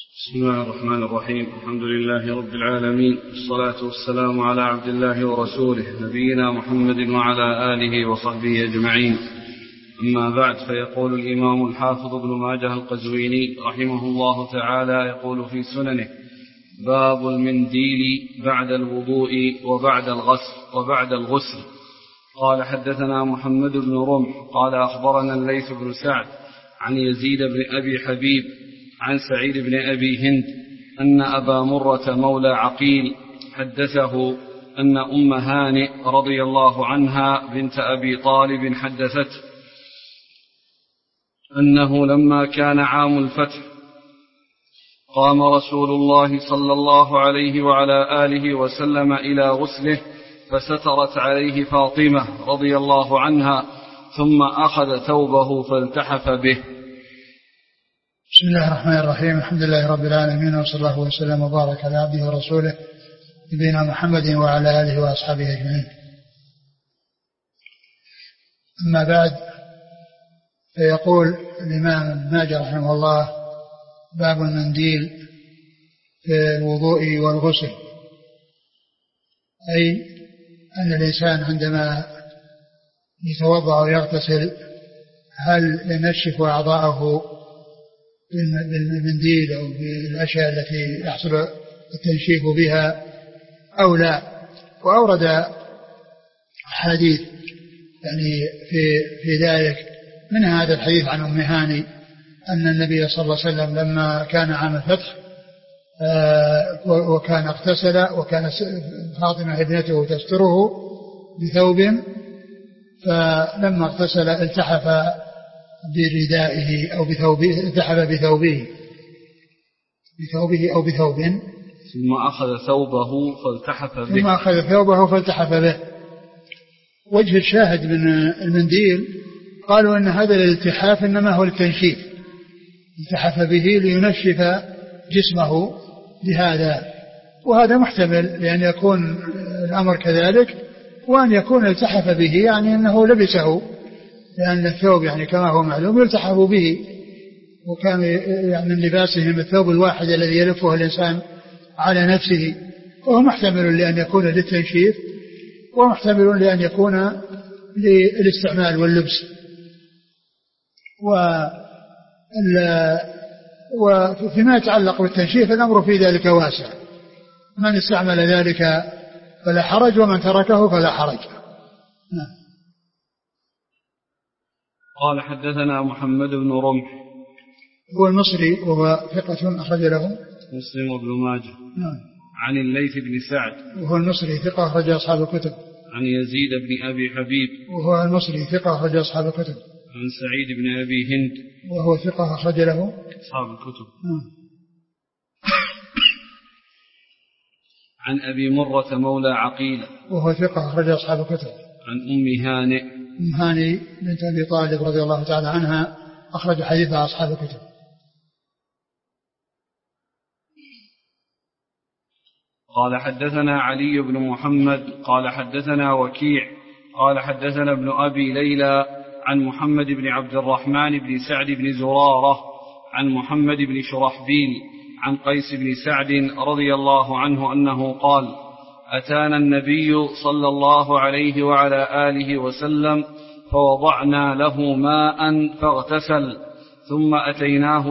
بسم الله الرحمن الرحيم. الحمد لله رب العالمين، والصلاة والسلام على عبد الله ورسوله نبينا محمد وعلى آله وصحبه أجمعين. أما بعد، فيقول الإمام الحافظ ابن ماجه القزويني رحمه الله تعالى يقول في سننه: باب المنديل بعد الوضوء وبعد الغسل. قال: حدثنا محمد بن رمح قال: أخبرنا الليث بن سعد عن يزيد بن أبي حبيب عن سعيد بن أبي هند أن أبا مرة مولى عقيل حدثه أن أم هانئ رضي الله عنها بنت أبي طالب حدثته أنه لما كان عام الفتح قام رسول الله صلى الله عليه وعلى آله وسلم إلى غسله، فسترت عليه فاطمة رضي الله عنها، ثم أخذ ثوبه فالتحف به. بسم الله الرحمن الرحيم. الحمد لله رب العالمين، وصلى الله وسلم وبارك على عبده ورسوله نبينا محمد وعلى آله وأصحابه أجمعين. أما بعد، فيقول الإمام ابن ماجه رحمه الله: باب المنديل في الوضوء والغسل، أي أن الإنسان عندما يتوضأ ويغتسل هل ينشف أعضاءه بالمنديل أو بالأشياء التي يحصل التنشيف بها أو لا. وأورد حديث يعني في ذلك، من هذا الحديث عن أم هانئ أن النبي صلى الله عليه وسلم لما كان عام الفتح وكان اغتسل، وكان فاطمة ابنته تستره بثوب، فلما اغتسل التحف بردائه أو بثوبه، التحف بثوبه أو بثوب، ثم أخذ ثوبه فالتحف به. وجه الشاهد من المنديل قالوا أن هذا الالتحاف إنما هو التنشيف، التحف به لينشف جسمه بهذا، وهذا محتمل لأن يكون الأمر كذلك، وأن يكون التحف به يعني أنه لبسه، لأن الثوب يعني كما هو معلوم يلتحف به، وكان يعني من لباسهم الثوب الواحد الذي يلفه الإنسان على نفسه، وهو محتمل لأن يكون للتنشيف، ومحتمل لأن يكون للاستعمال واللبس. وفيما يتعلق بالتنشيف الأمر في ذلك واسع، من استعمل ذلك فلا حرج، ومن تركه فلا حرج. قال: حدثنا محمد بن رمح هو المصري وهو ثقة أخرج له مسلم وابن ماجه. عن الليث بن سعد وهو المصري ثقة أخرج أصحاب الكتب. عن يزيد بن أبي حبيب وهو المصري ثقة أخرج أصحاب الكتب. عن سعيد بن أبي هند وهو ثقة أخرج له أصحاب الكتب. عن أبي مرة مولى عقيل وهو ثقة أخرج أصحاب الكتب. عن أم هانئ بنت أبي طالب رضي الله تعالى عنها أخرج حديثها أصحاب الكتب. قال: حدثنا علي بن محمد قال: حدثنا وكيع قال: حدثنا ابن أبي ليلى عن محمد بن عبد الرحمن بن سعد بن زرارة عن محمد بن شرحبيل عن قيس بن سعد رضي الله عنه أنه قال: أتانا النبي صلى الله عليه وعلى آله وسلم فوضعنا له ماء فاغتسل، ثم أتيناه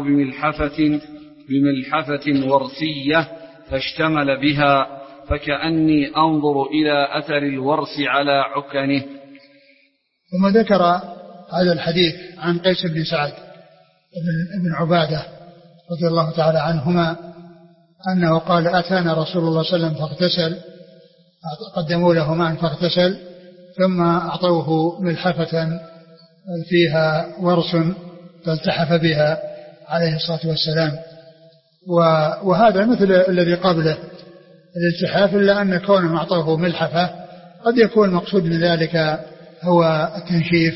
بملحفة ورسية فاشتمل بها، فكأني أنظر إلى أثر الورس على عكنه. ثم ذكر هذا الحديث عن قيس بن سعد بن عبادة رضي الله تعالى عنهما أنه قال: أتانا رسول الله صلى الله عليه وسلم فاغتسل، قدموا له ماء فاغتسل، ثم أعطوه ملحفة فيها ورس فالتحف بها عليه الصلاة والسلام. وهذا مثل الذي قبله الالتحاف، إلا أن كونه أعطوه ملحفة قد يكون المقصود من ذلك هو التنشيف.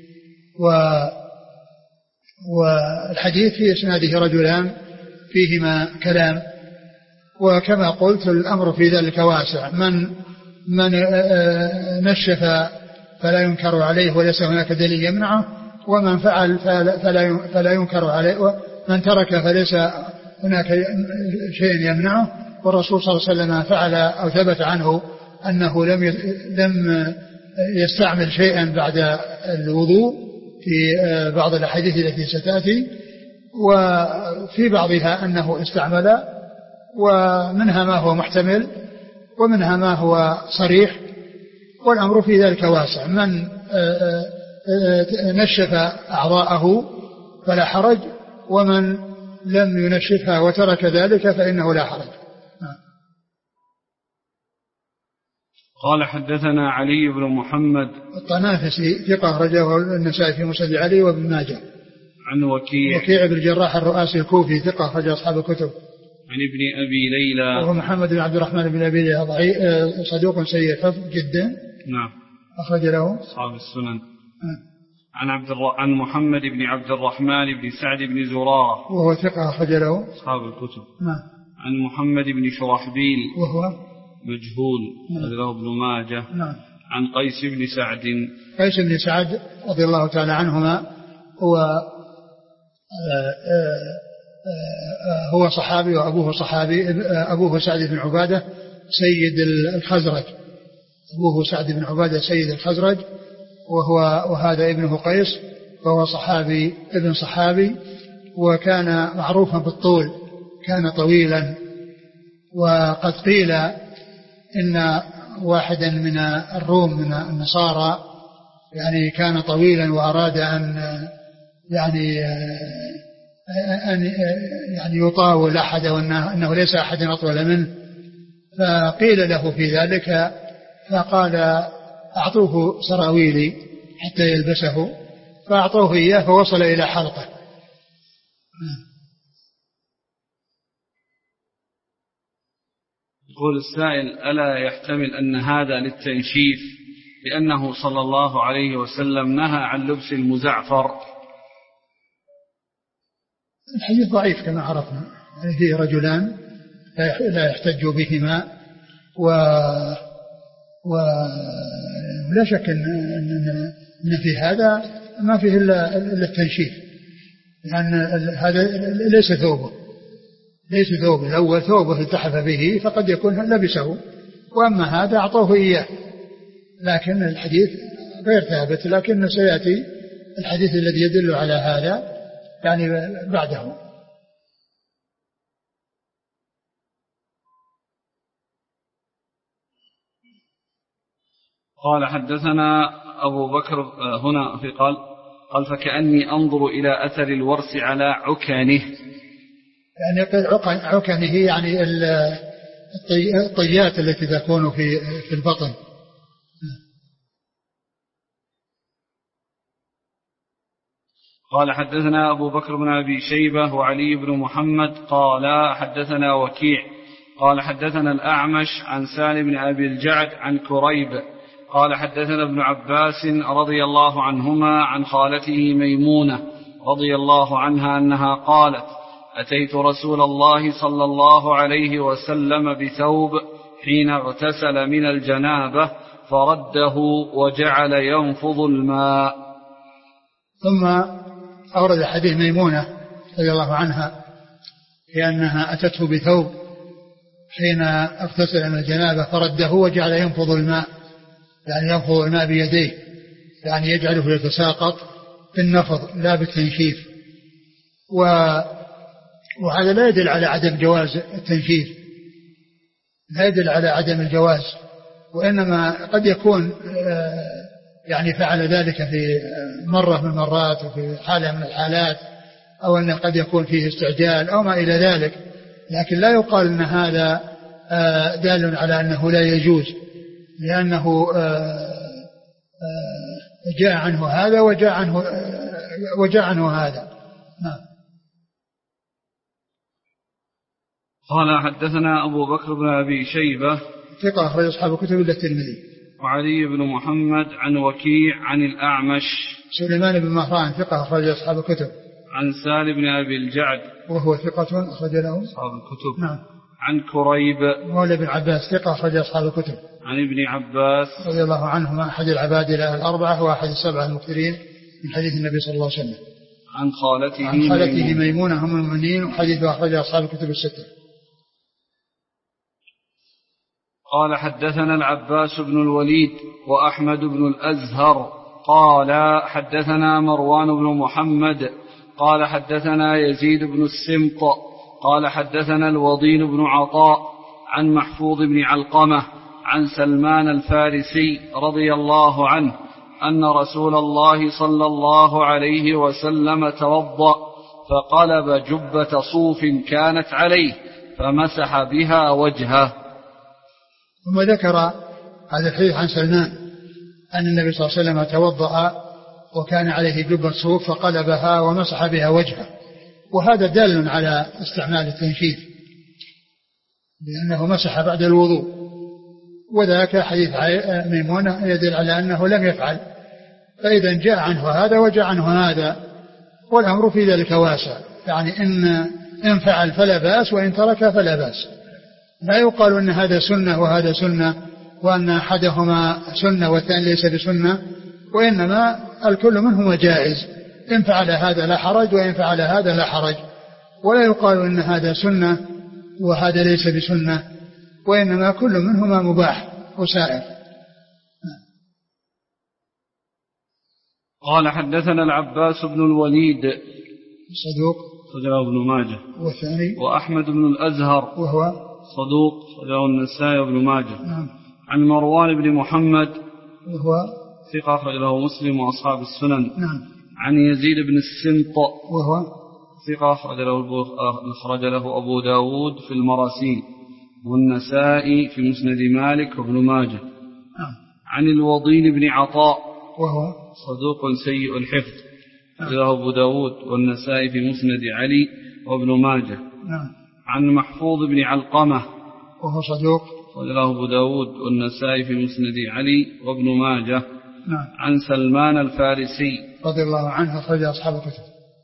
والحديث في إسناده رجلان فيهما كلام، وكما قلت الأمر في ذلك واسع، من نشف فلا ينكر عليه وليس هناك دليل يمنعه، ومن فعل فلا ينكر عليه، ومن ترك فليس هناك شيء يمنعه، والرسول صلى الله عليه وسلم فعل أو ثبت عنه أنه لم يستعمل شيئا بعد الوضوء في بعض الأحاديث التي ستأتي، وفي بعضها أنه استعمل، ومنها ما هو محتمل ومنها ما هو صريح، والأمر في ذلك واسع. من نشف أعضاءه فلا حرج، ومن لم ينشفها وترك ذلك فإنه لا حرج. قال حدثنا علي بن محمد الطنافسي ثقة رجله النسائي في مسند علي وابن ماجه. عن وكيع بن الجراح الرؤاسي الكوفي ثقة رجل أصحاب الكتب. عن ابن أبي ليلى وهو محمد بن عبد الرحمن بن أبي ليلى صدوق سيء الحفظ جدا. نعم. أخرج له أصحاب السنن. عن محمد بن عبد الرحمن بن سعد بن زرارة وهو ثقة أخرج له أصحاب الكتب. نعم. عن محمد بن شرحبيل وهو مجهول أخرج له ابن ماجه. نعم. عن قيس بن سعد. قيس بن سعد رضي الله تعالى عنهما هو صحابي وأبوه صحابي. أبوه سعد بن عبادة سيد الخزرج، أبوه سعد بن عبادة سيد الخزرج، وهذا ابنه قيس، وهو صحابي ابن صحابي، وكان معروفا بالطول، كان طويلا. وقد قيل إن واحدا من الروم من النصارى يعني كان طويلا وأراد أن يطاول أحد، وأنه ليس أحد أطول منه، فقيل له في ذلك فقال أعطوه سراويلي حتى يلبسه، فأعطوه إياه فوصل إلى حلقه. يقول السائل: ألا يحتمل أن هذا للتنشيف لأنه صلى الله عليه وسلم نهى عن لبس المزعفر؟ الحديث ضعيف كما عرفنا، يعني فيه رجلان لا يحتج بهما، ولا شك أن في هذا ما فيه إلا التنشيف، لأن هذا ليس ثوبه، الأول ثوبه التحف به فقد يكون لبسه، وأما هذا أعطوه إياه. لكن الحديث غير ثابت، لكن سيأتي الحديث الذي يدل على هذا يعني بعده. قال حدثنا أبو بكر هنا في قال فكأني أنظر إلى أثر الورس على عكانه، يعني عكانه يعني الطيات التي تكون في البطن. قال حدثنا أبو بكر بن أبي شيبة وعلي بن محمد قال حدثنا وكيع قال حدثنا الأعمش عن سالم بن أبي الجعد عن كريب قال حدثنا ابن عباس رضي الله عنهما عن خالته ميمونة رضي الله عنها أنها قالت: أتيت رسول الله صلى الله عليه وسلم بثوب حين اغتسل من الجنابة فرده وجعل ينفض الماء. ثم أورد حديث ميمونة رضي الله عنها لأنها أتته بثوب حين اغتسل من الجنابة فرده وجعل ينفض الماء، يعني ينفض الماء بيديه، يعني يجعله يتساقط بالنفض لا بالتنشيف. وهذا لا يدل على عدم جواز التنشيف، لا يدل على عدم الجواز، وإنما قد يكون يعني فعل ذلك في مرة من المرات وفي حالة من الحالات، أو أنه قد يكون فيه استعجال أو ما إلى ذلك، لكن لا يقال أن هذا دال على أنه لا يجوز، لأنه جاء عنه هذا وجاء عنه هذا. نعم. قال حدثنا أبو بكر بن أبي شيبة ثقة أخرج أصحاب الكتب إلا الترمذي، وعلي بن محمد عن وكيع عن الأعمش سليمان بن مهران ثقة أخرج أصحاب الكتب، عن سالم بن أبي الجعد وهو ثقة أخرج له أصحاب الكتب. نعم. عن كريب مولى بن عباس ثقة أخرج أصحاب الكتب، عن ابن عباس رضي الله عنهما أحد العبادلة الأربعة وأحد السبعة المكثرين من حديث النبي صلى الله عليه وسلم. عن خالته ميمونة أم المؤمنين، وحديث أخرج أصحاب الكتب الستة. قال حدثنا العباس بن الوليد وأحمد بن الأزهر قال حدثنا مروان بن محمد قال حدثنا يزيد بن السمط قال حدثنا الوضين بن عطاء عن محفوظ بن علقمة عن سلمان الفارسي رضي الله عنه أن رسول الله صلى الله عليه وسلم توضأ فقلب جبة صوف كانت عليه فمسح بها وجهه. ثم ذكر هذا الحديث عن سلمان أن النبي صلى الله عليه وسلم توضأ وكان عليه جبة صوف فقلبها ومسح بها وجهه، وهذا دال على استعمال التنشيف لأنه مسح بعد الوضوء، وذاك حديث ميمونة يدل على أنه لم يفعل، فإذا جاء عنه هذا وجاء عنه هذا، والأمر في ذلك واسع، يعني إن فعل فلا بأس وإن ترك فلا بأس. لا يقال أن هذا سنة وهذا سنة وأن أحدهما سنة والثاني ليس بسنة، وإنما الكل منهما جائز، إن فعل هذا لا حرج وإن فعل هذا لا حرج، ولا يقال أن هذا سنة وهذا ليس بسنة، وإنما كل منهما مباح وسائر. قال حدثنا العباس بن الوليد صدوق صدره ابن ماجه، والثاني وأحمد بن الأزهر وهو صدوق صدره النسائي وابن ماجه. نعم. عن مروان بن محمد وهو ثقة أخرجه مسلم وأصحاب السنن. نعم. عن يزيد بن السمط وهو ثقة أخرج له أبو داود في المراسيل والنسائي في مسند مالك وابن ماجه. عن الوضين بن عطاء وهو صدوق سيء الحفظ له أبو داود والنسائي في مسند علي وابن ماجه. عن محفوظ بن علقمة وهو صدوق له أبو داود والنسائي في مسند علي وابن ماجه. عن سلمان الفارسي رضي الله عنه أخرج أصحاب الكتب.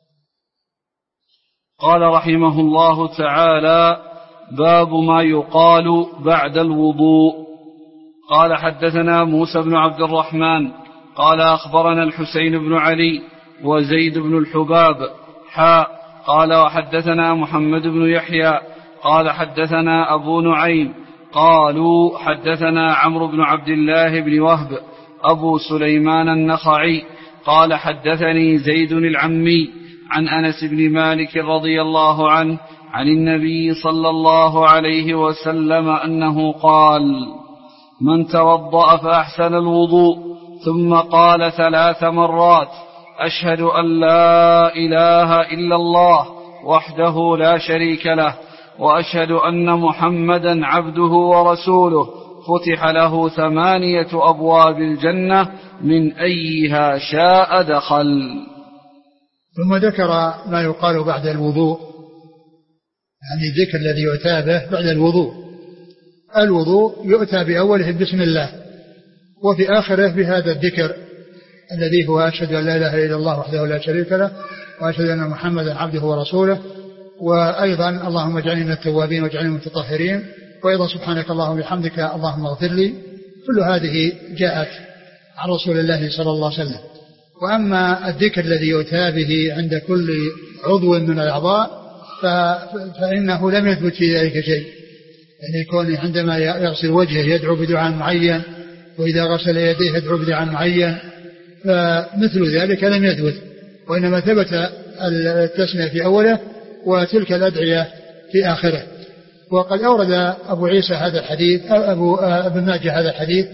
قال رحمه الله تعالى: باب ما يقال بعد الوضوء. قال حدثنا موسى بن عبد الرحمن قال أخبرنا الحسين بن علي وزيد بن الحباب قال وحدثنا محمد بن يحيى قال حدثنا أبو نعيم قالوا حدثنا عمرو بن عبد الله بن وهب أبو سليمان النخعي قال حدثني زيد العمي عن أنس بن مالك رضي الله عنه عن النبي صلى الله عليه وسلم أنه قال: من توضأ فأحسن الوضوء ثم قال 3 مرات: أشهد أن لا إله إلا الله وحده لا شريك له وأشهد أن محمدا عبده ورسوله، فتح له 8 أبواب الجنة من أيها شاء دخل. ثم ذكر ما يقال بعد الوضوء، يعني الذكر الذي يؤتى به بعد الوضوء. الوضوء يؤتى بأوله بسم الله، وفي آخره بهذا الذكر الذي هو أشهد أن لا إله إلا الله وحده لا شريك له وأشهد أن محمدا عبده ورسوله، وأيضا اللهم اجعلني من التوابين واجعلني من المتطهرين، وأيضا سبحانك اللهم وبحمدك اللهم اغفر لي. كل هذه جاءت عن رسول الله صلى الله عليه وسلم. وأما الذكر الذي يؤتى به عند كل عضو من الأعضاء فإنه لم يثبت في ذلك شيء، يعني يكون عندما يغسل وجهه يدعو بدعاء معين، وإذا غسل يديه يدعو بدعاء معين، فمثل ذلك لم يثبت، وإنما ثبت التسمية في أوله وتلك الأدعية في آخره. وقد أورد أبو عيسى هذا الحديث، ابن ماجه هذا الحديث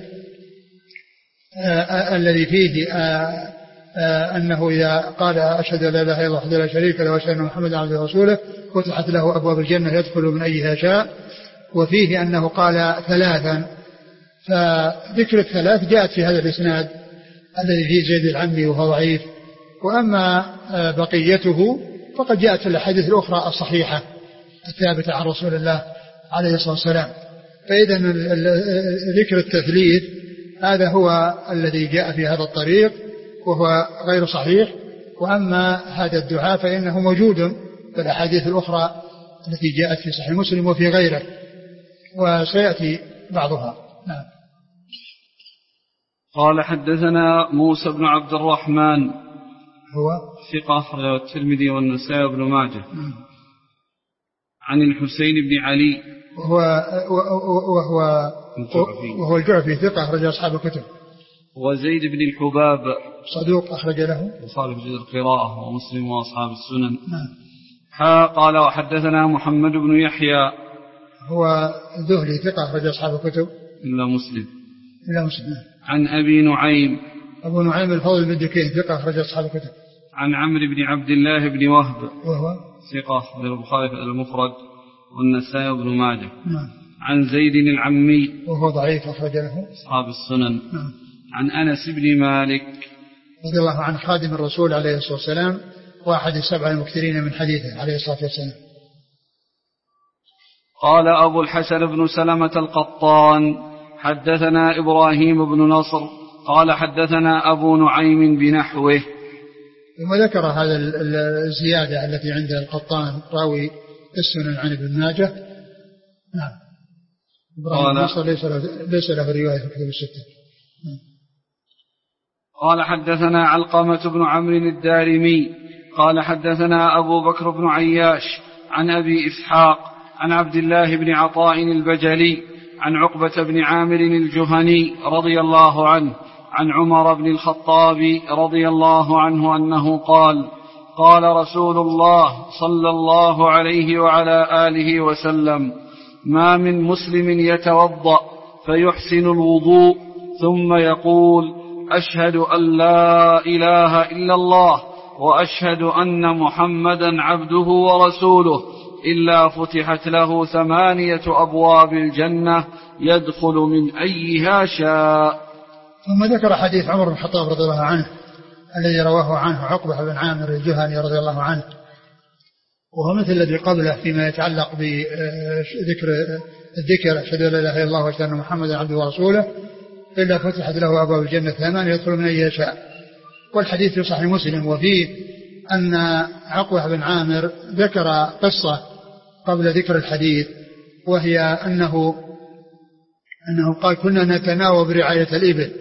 الذي فيه أنه إذا قال أشهد أن لا إله إلا الله وحده لا شريك له وأشهد أن محمدا عبده ورسوله فتحت له أبواب الجنة يدخل من أيها شاء، وفيه أنه قال 3، فذكر 3 جاءت في هذا الإسناد الذي فيه زيد العمي وهو ضعيف. وأما بقيته فقد جاءت في الأحاديث الأخرى الصحيحة الثابتة عن رسول الله عليه الصلاة والسلام. فإذا ذكر التثليث هذا هو الذي جاء في هذا الطريق وهو غير صحيح. وأما هذا الدعاء فإنه موجود في الأحاديث الأخرى التي جاءت في صحيح مسلم وفي غيره، وسيأتي بعضها. نعم. قال حدثنا موسى بن عبد الرحمن ثقة أخرجه الترمذي والنسائي وابن ماجه. عن الحسين بن علي وهو الجعفي ثقة أخرج أصحاب الكتب. وزيد بن الحباب صدوق أخرج له وصالح جزء القراءة ومسلم وأصحاب السنن. قال وحدثنا محمد بن يحيى هو الذهلي ثقة أخرج أصحاب الكتب إلا مسلم. عن أبي نعيم أبو نعيم الفضل بن دكين ثقة أخرج أصحاب الكتب. عن عمرو بن عبد الله بن وهب وهو ثقة للبخاري المفرد والنسائي وابن ماجه. عن زيد العمي وهو ضعيف أخرج له أصحاب السنن. عن أنس بن مالك رضي الله عنه خادم الرسول عليه الصلاة والسلام واحد السبع المكثرين من حديثه عليه الصلاة والسلام. قال أبو الحسن بن سلمة القطان حدثنا إبراهيم بن نصر قال حدثنا أبو نعيم بنحوه. ثم ذكر هذا الزيادة التي عند القطان راوي السنن عن ابن ماجه. نعم. إبراهيم بن نصر ليس له رواية في الكتب الستة. قال حدثنا علقمة بن عمرو الدارمي قال حدثنا أبو بكر بن عياش عن أبي إسحاق عن عبد الله بن عطاء البجلي عن عقبة بن عامر الجهني رضي الله عنه عن عمر بن الخطاب رضي الله عنه أنه قال قال رسول الله صلى الله عليه وعلى آله وسلم ما من مسلم يتوضأ فيحسن الوضوء ثم يقول أشهد أن لا إله إلا الله وأشهد أن محمدا عبده ورسوله إلا فتحت له 8 أبواب الجنة يدخل من أيها شاء. ثم ذكر حديث عمر بن الخطاب رضي الله عنه الذي رواه عنه عقبة بن عامر الجهني رضي الله عنه، وهو مثل الذي قبله فيما يتعلق بذكر أشهد أن لا إله إلا الله وأشهد أن محمدا عبده ورسوله إلا فتحت له أبواب الجنة 8 يدخل من أيها شاء. والحديث في صحيح مسلم وفيه أن عقبة بن عامر ذكر قصة قبل ذكر الحديث، وهي أنه قال كنا نتناوب رعاية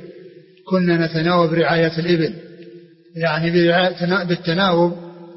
الإبل، يعني بالتناوب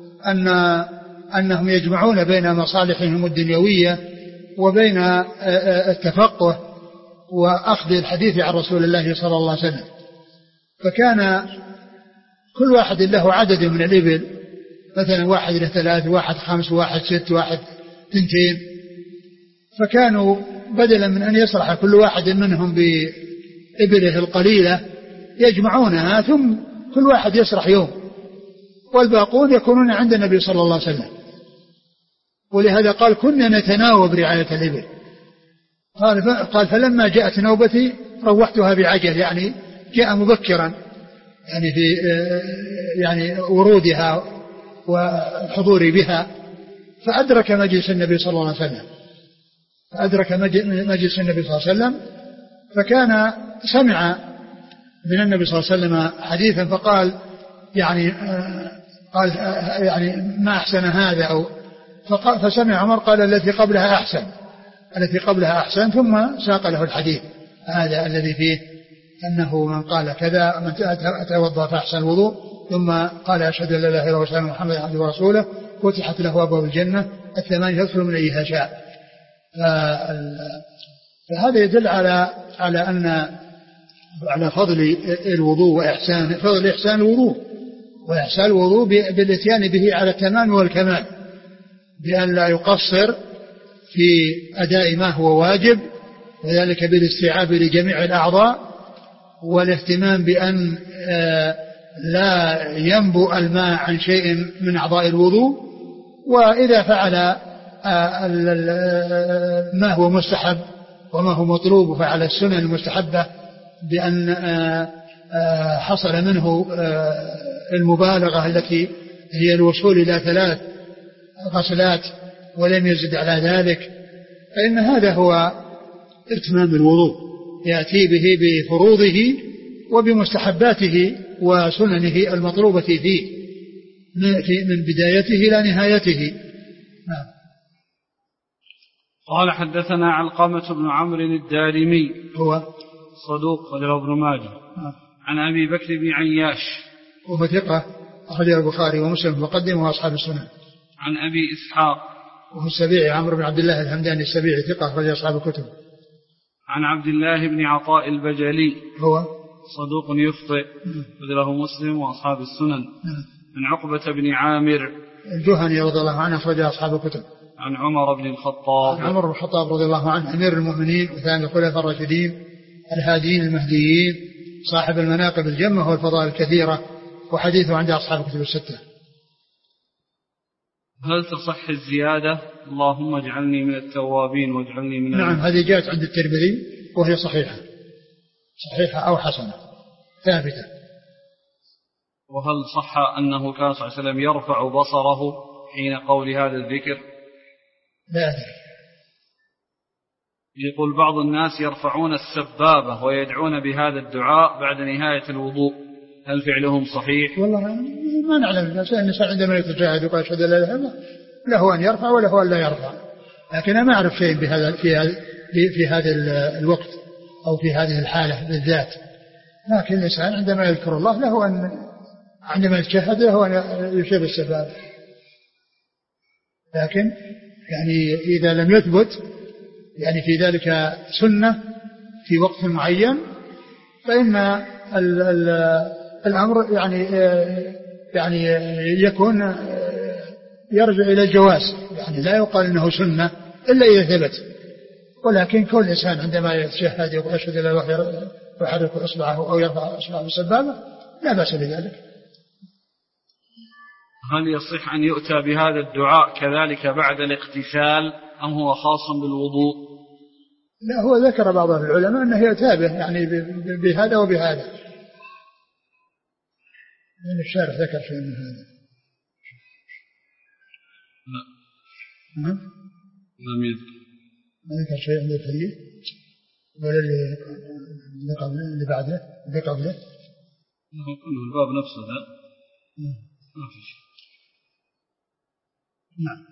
أنهم يجمعون بين مصالحهم الدنيوية وبين التفقه وأخذ الحديث عن رسول الله صلى الله عليه وسلم. فكان كل واحد له عدد من الإبل، مثلا واحد له 3 واحد 5 واحد 6 واحد 2، فكانوا بدلا من أن يسرح كل واحد منهم بإبله القليلة يجمعونها ثم كل واحد يسرح يوم والباقون يكونون عند النبي صلى الله عليه وسلم. ولهذا قال كنا نتناوب رعاية الإبل. قال فلما جاءت نوبتي روحتها بعجل، يعني جاء مبكرا يعني في يعني ورودها والحضور بها، فأدرك مجلس النبي صلى الله عليه وسلم فكان سمع من النبي صلى الله عليه وسلم حديثا فقال يعني ما أحسن هذا أو فسمع عمر قال التي قبلها أحسن ثم ساق له الحديث هذا الذي فيه أنه من قال كذا من توضأ فأحسن الوضوء ثم قال أشهد أن لا إله إلا الله وأشهد أن محمدا عبده ورسوله فتحت له أبواب الجنة 8 يدخل من أيها شاء. فهذا يدل على فضل الوضوء وإحسان الوضوء بالاتيان به على التمام والكمال، بأن لا يقصر في أداء ما هو واجب، وذلك بالاستيعاب لجميع الأعضاء والاهتمام بأن لا ينبؤ الماء عن شيء من أعضاء الوضوء، وإذا فعل ما هو مستحب وما هو مطلوب فعل السنن المستحبة بأن حصل منه المبالغة التي هي الوصول إلى 3 غسلات ولم يزد على ذلك، فإن هذا هو إتمام الوضوء، يأتي به بفروضه وبمستحباته وسننه المطلوبة فيه من بدايته إلى نهايته. قال حدثنا علقمة بن عمرو الدارمي هو صدوق رواه ابن ماجه عن أبي بكر بن عياش وهو ثقة أخرجه البخاري ومسلم وقدمه وأصحاب السنن. عن أبي إسحاق وهو السبيعي عمرو بن عبد الله الهمداني السبيعي ثقة أخرج أصحاب الكتب. عن عبد الله بن عطاء البجلي هو صدوق يخطئ له مسلم وأصحاب السنن. عن عقبة بن عامر الجهني رضي الله عنه أخرج أصحاب الكتب. عن عمر بن الخطاب عمر بن الخطاب رضي الله عنه أمير المؤمنين وثاني الخلفاء الراشدين الهاديين المهديين صاحب المناقب الجمة والفضائل الكثيرة وحديثه عند أصحاب الكتب الستة. هل تصح الزيادة اللهم اجعلني من التوابين واجعلني من نعم هذه جاءت عند الترمذي وهي صحيحة أو حسنة ثابتة. وهل صح أنه كان صلى الله عليه وسلم يرفع بصره حين قول هذا الذكر؟ لا أدري. يقول بعض الناس يرفعون السبابة ويدعون بهذا الدعاء بعد نهاية الوضوء، هل فعلهم صحيح؟ والله ما نعلم. الإنسان عندما يتشاهد وقال أشهد أن لا إله إلا الله له أن يرفع وله أن لا يرفع، لكن أنا ما أعرف شيء بهذا في هذا الوقت أو في هذه الحالة بالذات. لكن الإنسان عندما يذكر الله له أن عندما يتشهد له أن يشير السبابة، لكن يعني إذا لم يثبت يعني في ذلك سنة في وقت معين فإن الأمر يعني يكون يرجع إلى الجواز، يعني لا يقال إنه سنة إلا إذا ثبت. ولكن كل إنسان عندما يتشهد يقول أشهد أن لا إله إلا الله ويحرك إصبعه أو يرفع إصبعه بالسبابة لا بأس بذلك. هل يصح أن يؤتى بهذا الدعاء كذلك بعد الاغتسال أم هو خاص بالوضوء؟ لا هو ذكر بعض العلماء أنه يتابع يعني بهذا وبهذا، يعني الشارح ذكر شيء من هذا. لا لم يذكر، ما ذكر شيء عند الحديث ولا اللي بعده اللي قبله. هو كله الباب نفسه ذا ما في شيء. نعم.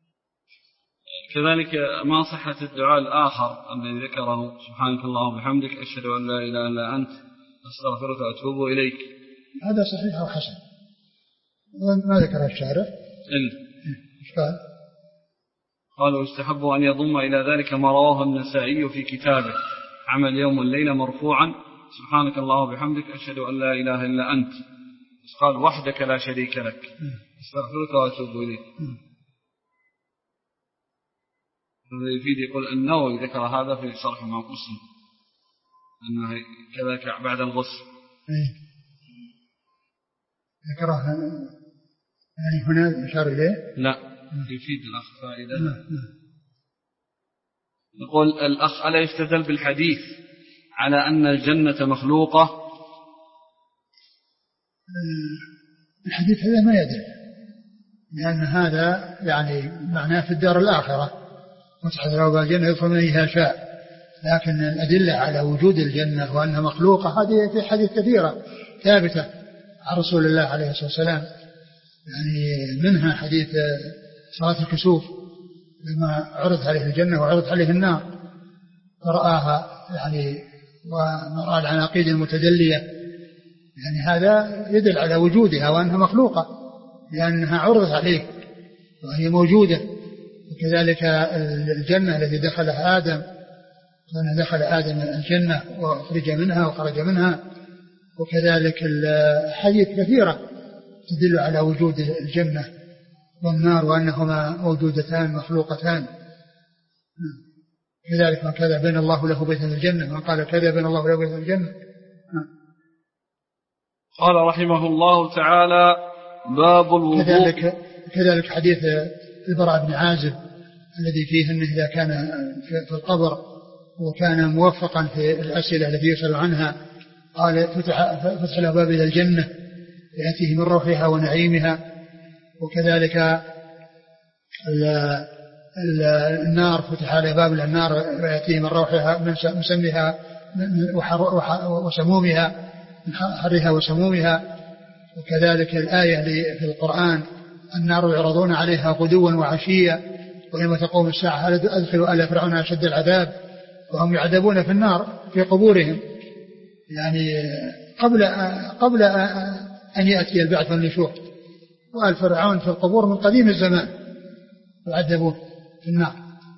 كذلك ما صحة الدعاء الآخر الذي ذكره سبحانك اللهم وبحمدك أشهد أن لا إله إلا أنت أستغفرك وأتوب إليك؟ هذا صحيح أو حسن؟ ما ذكر الشارع. إيش قال؟ قال ويستحب أن يضم إلى ذلك ما رواه النسائي في كتابه عمل يوم والليلة مرفوعا سبحانك اللهم وبحمدك أشهد أن لا إله إلا أنت، قال وحدك لا شريك لك أستغفرك وأتوب إليك. هذا يفيد يقول النووي ذكر هذا في شرح إمام مسلم أنه كذلك بعد الغسل. ذكره يعني هنا إشار إليه؟ لا يفيد الأخ فائدة. يقول الأخ ألا يستدل بالحديث على أن الجنة مخلوقة؟ الحديث هذا ما يدل، لأن هذا يعني معناه في الدار الآخرة وتحت له الجنة يدخل من أيها شاء، لكن الأدلة على وجود الجنة وأنها مخلوقة هذه في حديث كثيرة ثابتة عن رسول الله عليه الصلاة والسلام، يعني منها حديث صلاة الكسوف لما عرض عليه الجنة وعرض عليه النار فرآها يعني ورأى العناقيد المتدلية، يعني هذا يدل على وجودها وأنها مخلوقة لأنها عرضت عليه وهي موجودة. وكذلك الجنة التي دخلها آدم، كان دخل آدم الجنة وخرج منها وخرج منها، وكذلك الحديث كثيرة تدل على وجود الجنة والنار وأنهما موجودتان مخلوقتان. كذلك من كذا بين الله له بيتا في الجنة، من قال كذا بين الله له بيتا في الجنة. قال رحمه الله تعالى باب الوضوء. كذلك حديث البراء بن عازب الذي فيه أنه إذا كان في القبر وكان موفقا في الأسئلة التي يسأل عنها قال فتح له باب إلى الجنة يأتيه من روحها ونعيمها. وكذلك النار فتح له باب إلى النار ويأتيه من روحها من سمها وسمومها من حرها وسمومها. وكذلك الآية في القرآن النار يعرضون عليها غدوا وعشيا ويوم تقوم الساعة أدخلوا آل فرعون أشد العذاب وهم يعذبون في النار في قبورهم، يعني قبل أن يأتي البعث والنشور وآل فرعون في القبور من قديم الزمان يعذبون في النار.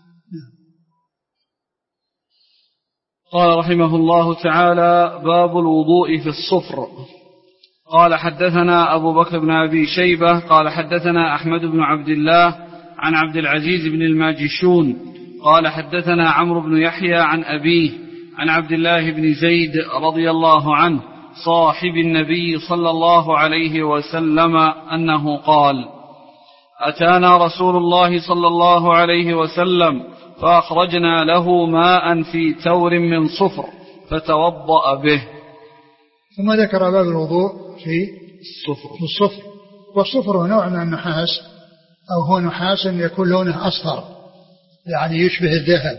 قال رحمه الله تعالى: باب الوضوء في الصفر. قال حدثنا أبو بكر بن أبي شيبة قال حدثنا أحمد بن عبد الله عن عبد العزيز بن الماجشون قال حدثنا عمرو بن يحيى عن أبيه عن عبد الله بن زيد رضي الله عنه صاحب النبي صلى الله عليه وسلم أنه قال: أتانا رسول الله صلى الله عليه وسلم فأخرجنا له ماء في تور من صفر فتوضأ به. ثم ذكر باب الوضوء في الصفر. والصفر هو نوع من النحاس، أو هو نحاس يكون لونه أصفر يعني يشبه الذهب،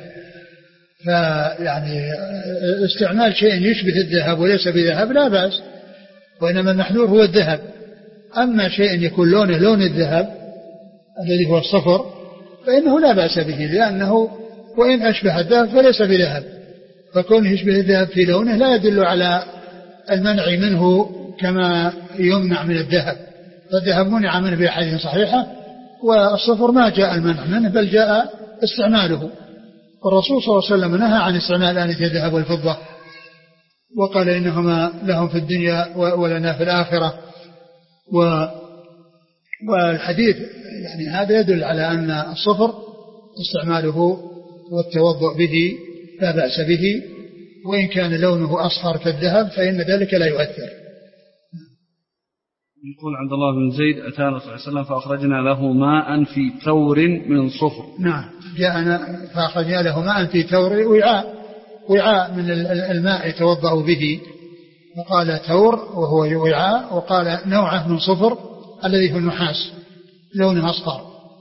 فيعني استعمال شيء يشبه الذهب وليس بذهب لا بأس، وإنما المحذور هو الذهب. أما شيء يكون لونه لون الذهب الذي هو الصفر فإنه لا بأس به، لأنه وإن أشبه الذهب فليس بذهب، فكونه يشبه الذهب في لونه لا يدل على المنع منه كما يمنع من الذهب، فالذهب منع منه بأحاديث صحيحة، والصفر ما جاء المنع منه بل جاء استعماله. والرسول صلى الله عليه وسلم نهى عن استعمال آنية الذهب والفضة، وقال إنهما لهم في الدنيا ولنا في الآخرة. والحديث يعني هذا يدل على أن الصفر استعماله والتوضؤ به لا بأس به، وإن كان لونه أصفر كالذهب فإن ذلك لا يؤثر. يقول عبد الله بن زيد: أتانا صلى الله عليه وسلم فأخرجنا له ماء في تور من صفر. نعم، جاءنا فأخرجنا له ماء في تور، وعاء من الماء يتوضأ به، وقال تور وهو وعاء، وقال نوعه من صفر الذي هو النحاس لونه أصفر.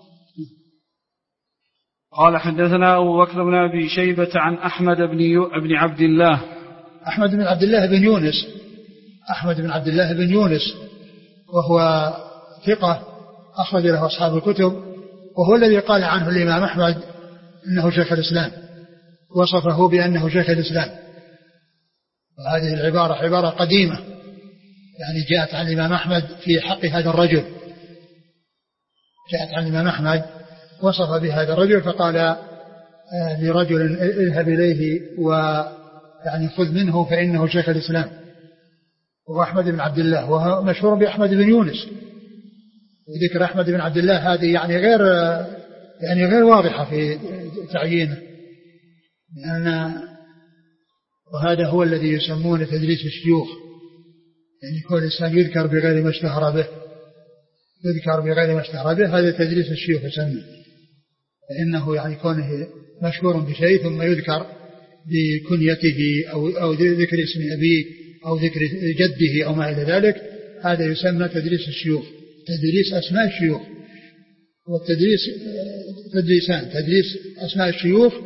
قال حدثنا أبو بكر بن أبي شيبة عن أحمد بن عبد الله. أحمد بن عبد الله بن يونس، أحمد بن عبد الله بن يونس، وهو ثقة أخرج له أصحاب الكتب، وهو الذي قال عنه الإمام أحمد إنه شيخ الإسلام، وصفه بأنه شيخ الإسلام. وهذه العبارة عبارة قديمة يعني جاءت عن الإمام أحمد في حق هذا الرجل، جاءت عن الإمام أحمد وصف بهذا الرجل فقال لرجل: اذهب إليه ويعني خذ منه فإنه شيخ الإسلام. وهو أحمد بن عبد الله، وهو مشهور بأحمد بن يونس. وذكر أحمد بن عبد الله هذه يعني غير واضحة في تعيينه، لأن وهذا هو الذي يسمونه تدليس الشيوخ، يعني يكون الإنسان يذكر بغير ما اشتهر به، يذكر بغير ما اشتهر به، هذا تدليس الشيوخ يسمى، فإنه يعني كونه مشهور بشيء ثم يذكر بكنيته أو ذكر اسم أبيه أو ذكر جده أو ما إلى ذلك، هذا يسمى تدليس الشيوخ، تدليس أسماء الشيوخ. والتدليس تدليسان: تدليس أسماء الشيوخ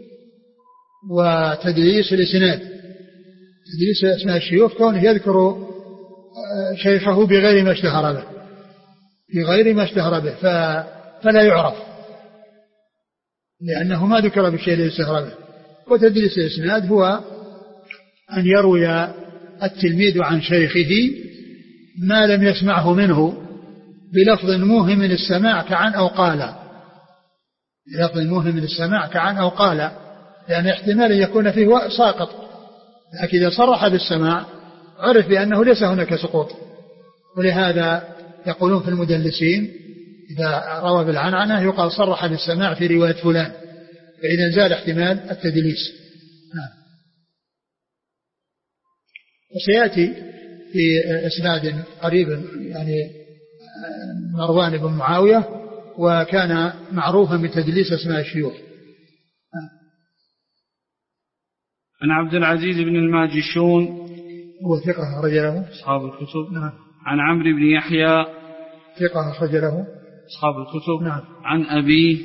وتدليس الإسناد. تدليس أسماء الشيوخ كونه يذكر شيخه بغير ما اشتهر به، بغير ما اشتهر به فلا يعرف لأنه ما ذكر بالشيء الذي اشتهر به. وتدليس الإسناد هو أن يروي التلميذ عن شيخه ما لم يسمعه منه بلفظ موهم من السماع كعن أو قال، بلفظ موهم من السماع كعن أو قال، لأن احتمال يكون فيه ساقط، لكن إذا صرح بالسماع عرف بأنه ليس هناك سقوط. ولهذا يقولون في المدلسين إذا روى بالعنعنة يقال صرح بالسماع في رواية فلان، فإذا زال احتمال التدليس. وسيأتي في إسناد قريب يعني مروان بن معاوية، وكان معروفا بتدليس أسماء الشيوخ. عن عبد العزيز بن الماجشون، هو ثقة أخرج له أصحاب الكتب. نعم. عن عمرو بن يحيى، ثقة أخرج له أصحاب الكتب. نعم. عن أبيه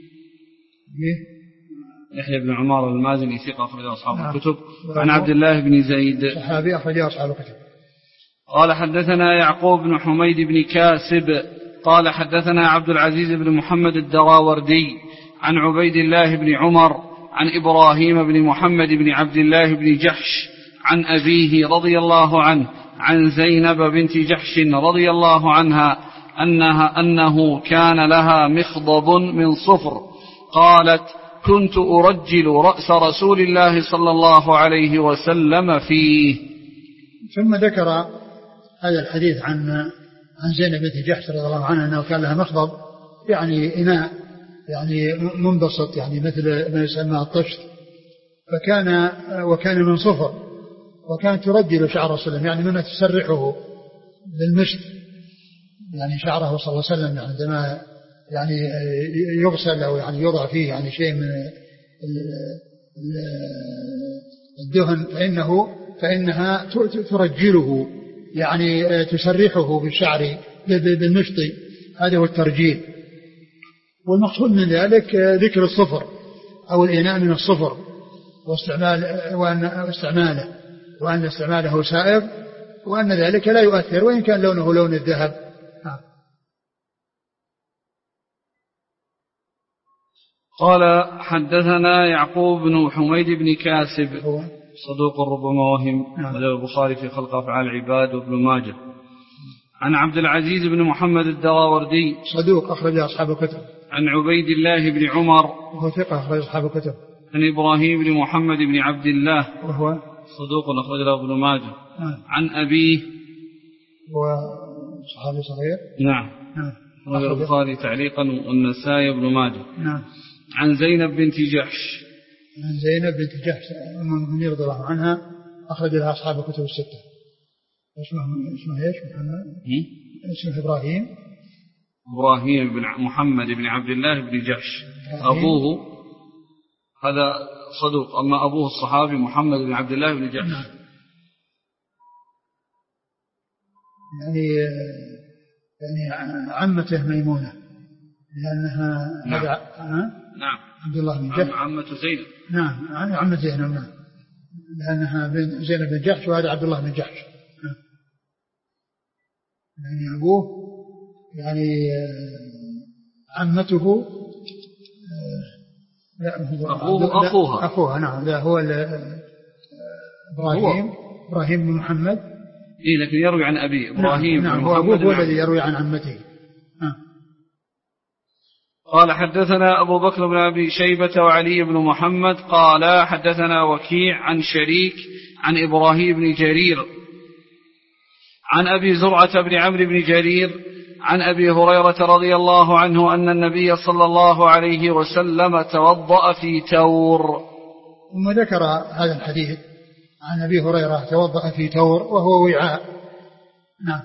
يحيى بن عمار المازني، ثقة أخرج له أصحاب الكتب. عن عبد الله بن زيد، صحابي أخرج له أصحاب الكتب. قال حدثنا يعقوب بن حميد بن كاسب قال حدثنا عبد العزيز بن محمد الدراوردي عن عبيد الله بن عمر عن إبراهيم بن محمد بن عبد الله بن جحش عن أبيه رضي الله عنه عن زينب بنت جحش رضي الله عنها أنه كان لها مخضب من صفر، قالت: كنت أرجل رأس رسول الله صلى الله عليه وسلم فيه. ثم ذكر هذا الحديث عن زينب بنت جحش رضي الله عنها أنه كان لها مخضب، يعني إناء يعني منبسط، يعني مثل ما يسمى الطشت، وكان من صفر، وكانت ترجل شعر رسول الله، يعني مما تسرحه بالمشط، يعني شعره صلى الله عليه وسلم عندما يعني يغسل أو يعني يوضع فيه يعني شيء من الدهن فإنها ترجله، يعني تسرحه بالشعر بالمشط، هذا هو الترجيل. والمقصود من ذلك ذكر الصفر أو الإناء من الصفر وأن استعماله سائغ، وأن ذلك لا يؤثر وإن كان لونه لون الذهب. قال: حدثنا يعقوب بن حميد بن كاسب صدوق ربما وهم، وله البخاري في خلق أفعال العباد وابن ماجه. عن عبد العزيز بن محمد الدراوردي صدوق أخرج أصحاب الكتب. عن عبيد الله بن عمر وهو ثقة أخرج أصحاب الكتب. عن إبراهيم بن محمد بن عبد الله وهو صدوق أخرج له ابن ماجه. عن أبيه هو صحابي صغير. نعم. أخرج البخاري تعليقا والنسائي بن ماجه. نعم. عن زينب بنت جحش. عن زينب بنت جحش أم المؤمنين رضي الله عنها، أخرج لها أصحاب الكتب الستة. اسمه ايش؟ محمد. اسمه إبراهيم بن محمد بن عبد الله بن جحش. أبوه هذا صدوق، أما أبوه الصحابي محمد بن عبد الله بن جحش. نعم. يعني عمته ميمونة، لأنها نعم. نعم. عبد الله بن جحش عمة زينب. نعم، عمة زينب. نعم، لأنها زينب بن جحش وهذا عبد الله بن جحش. يعني أبوه يعني عمته أخوها. نعم، لا هو إبراهيم بن محمد. لكن يروي عن أبي إبراهيم. نعم، هو أبوه هو الذي يروي عن عمته. قال: حدثنا أبو بكر بن أبي شيبة وعلي بن محمد قال: حدثنا وكيع عن شريك عن إبراهيم بن جرير عن أبي زرعة بن عمرو بن جرير عن أبي هريرة رضي الله عنه أن النبي صلى الله عليه وسلم توضأ في تور. ثم ذكر هذا الحديث عن أبي هريرة توضأ في تور وهو وعاء. نعم.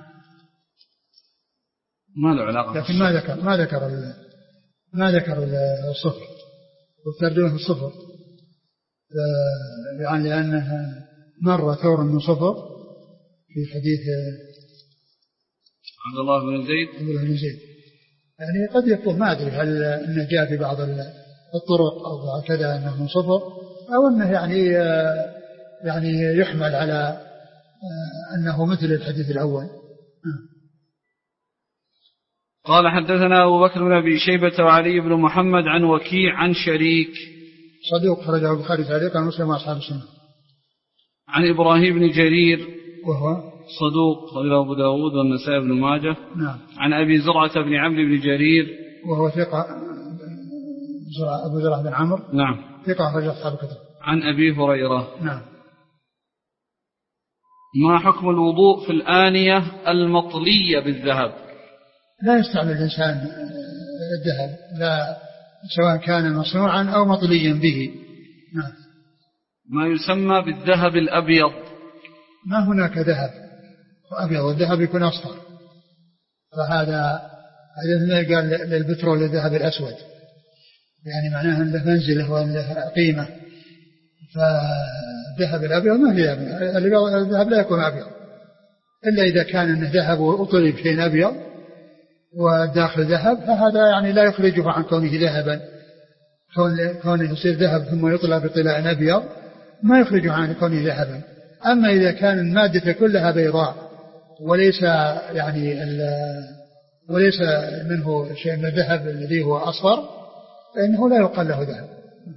ما له علاقة، لكن ما ذكر الصفر والترجمة في الصفر، يعني لأنها مر ثور من صفر في حديث عبد الله بن زيد. يعني قد يكون ما أدري هل إنه جاء في بعض الطرق أو كذا أنه من صفر، أو أنه يعني يحمل على أنه مثل الحديث الأول. قال: حدثنا أبو بكر بن أبي شيبة وعلي بن محمد عن وكيع عن شريك صدوق خرجه البخاري تعليقا ومسلم وأصحاب السنة. عن إبراهيم بن جرير وهو صدوق خرجه أبو داود والنسائي بن ماجه. نعم. عن أبي زرعة بن عمرو بن جرير وهو ثقة، أبو زرعة بن عمرو. نعم، ثقة خرج أصحاب الكتب. عن أبي هريرة. نعم. ما حكم الوضوء في الآنية المطلية بالذهب؟ لا يستعمل الإنسان الذهب، لا، سواء كان مصنوعا أو مطليا به. نعم. ما يسمى بالذهب الأبيض؟ ما هناك ذهب أبيض، والذهب يكون أصفر، فهذا قال للبترول الذهب الأسود، يعني معناه أن له منزله وأن له قيمة. فالذهب الأبيض ما في الذهب لا يكون أبيض إلا إذا كان أنه ذهب وأطلب بشيء أبيض وداخل ذهب، فهذا يعني لا يخرجه عن كونه ذهبا. كونه يصير ذهب ثم يطلع بطلاء أبيض ما يخرجه عن كونه ذهبا. أما إذا كان المادة كلها بيضاء وليس منه شيء من الذهب الذي هو أصفر، فإنه لا يقال له ذهب.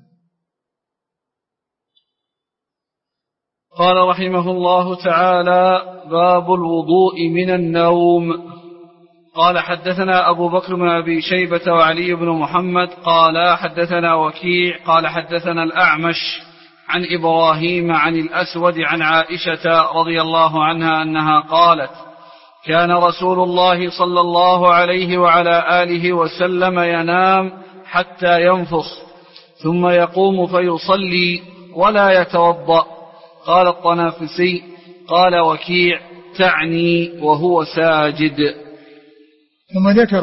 قال رحمه الله تعالى: باب الوضوء من النوم. قال حدثنا أبو بكر بن أبي شيبة وعلي بن محمد قال حدثنا وكيع قال حدثنا الأعمش عن إبراهيم عن الأسود عن عائشة رضي الله عنها أنها قالت كان رسول الله صلى الله عليه وعلى آله وسلم ينام حتى ينفخ ثم يقوم فيصلي ولا يتوضأ. قال الطنافسي قال وكيع تعني وهو ساجد. ثم ذكر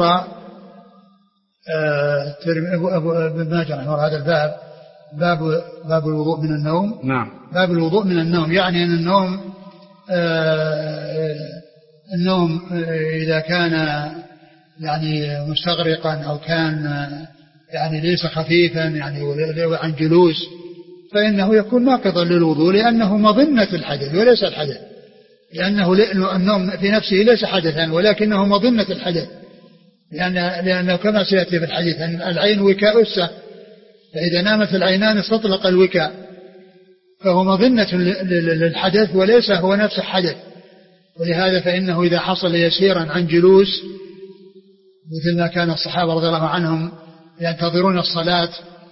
ابن ماجه رحمه هذا الباب باب الوضوء من النوم. نعم. باب الوضوء من النوم يعني أن النوم إذا كان يعني مستغرقا أو كان يعني ليس خفيفا يعني عن جلوس فإنه يكون ناقضا للوضوء لأنه مظنة الحدث وليس الحدث، لأنه النوم في نفسه ليس حدثا ولكنه مظنة الحدث، لأنه كما سيأتي في الحديث أن العين وكاء السه، فإذا نامت العينان استطلق الوكاء، فهو مظنة للحدث وليس هو نفس الحدث. ولهذا فإنه إذا حصل يسيرا عن جلوس مثل ما كان الصحابة رضي الله عنهم ينتظرون الصلاة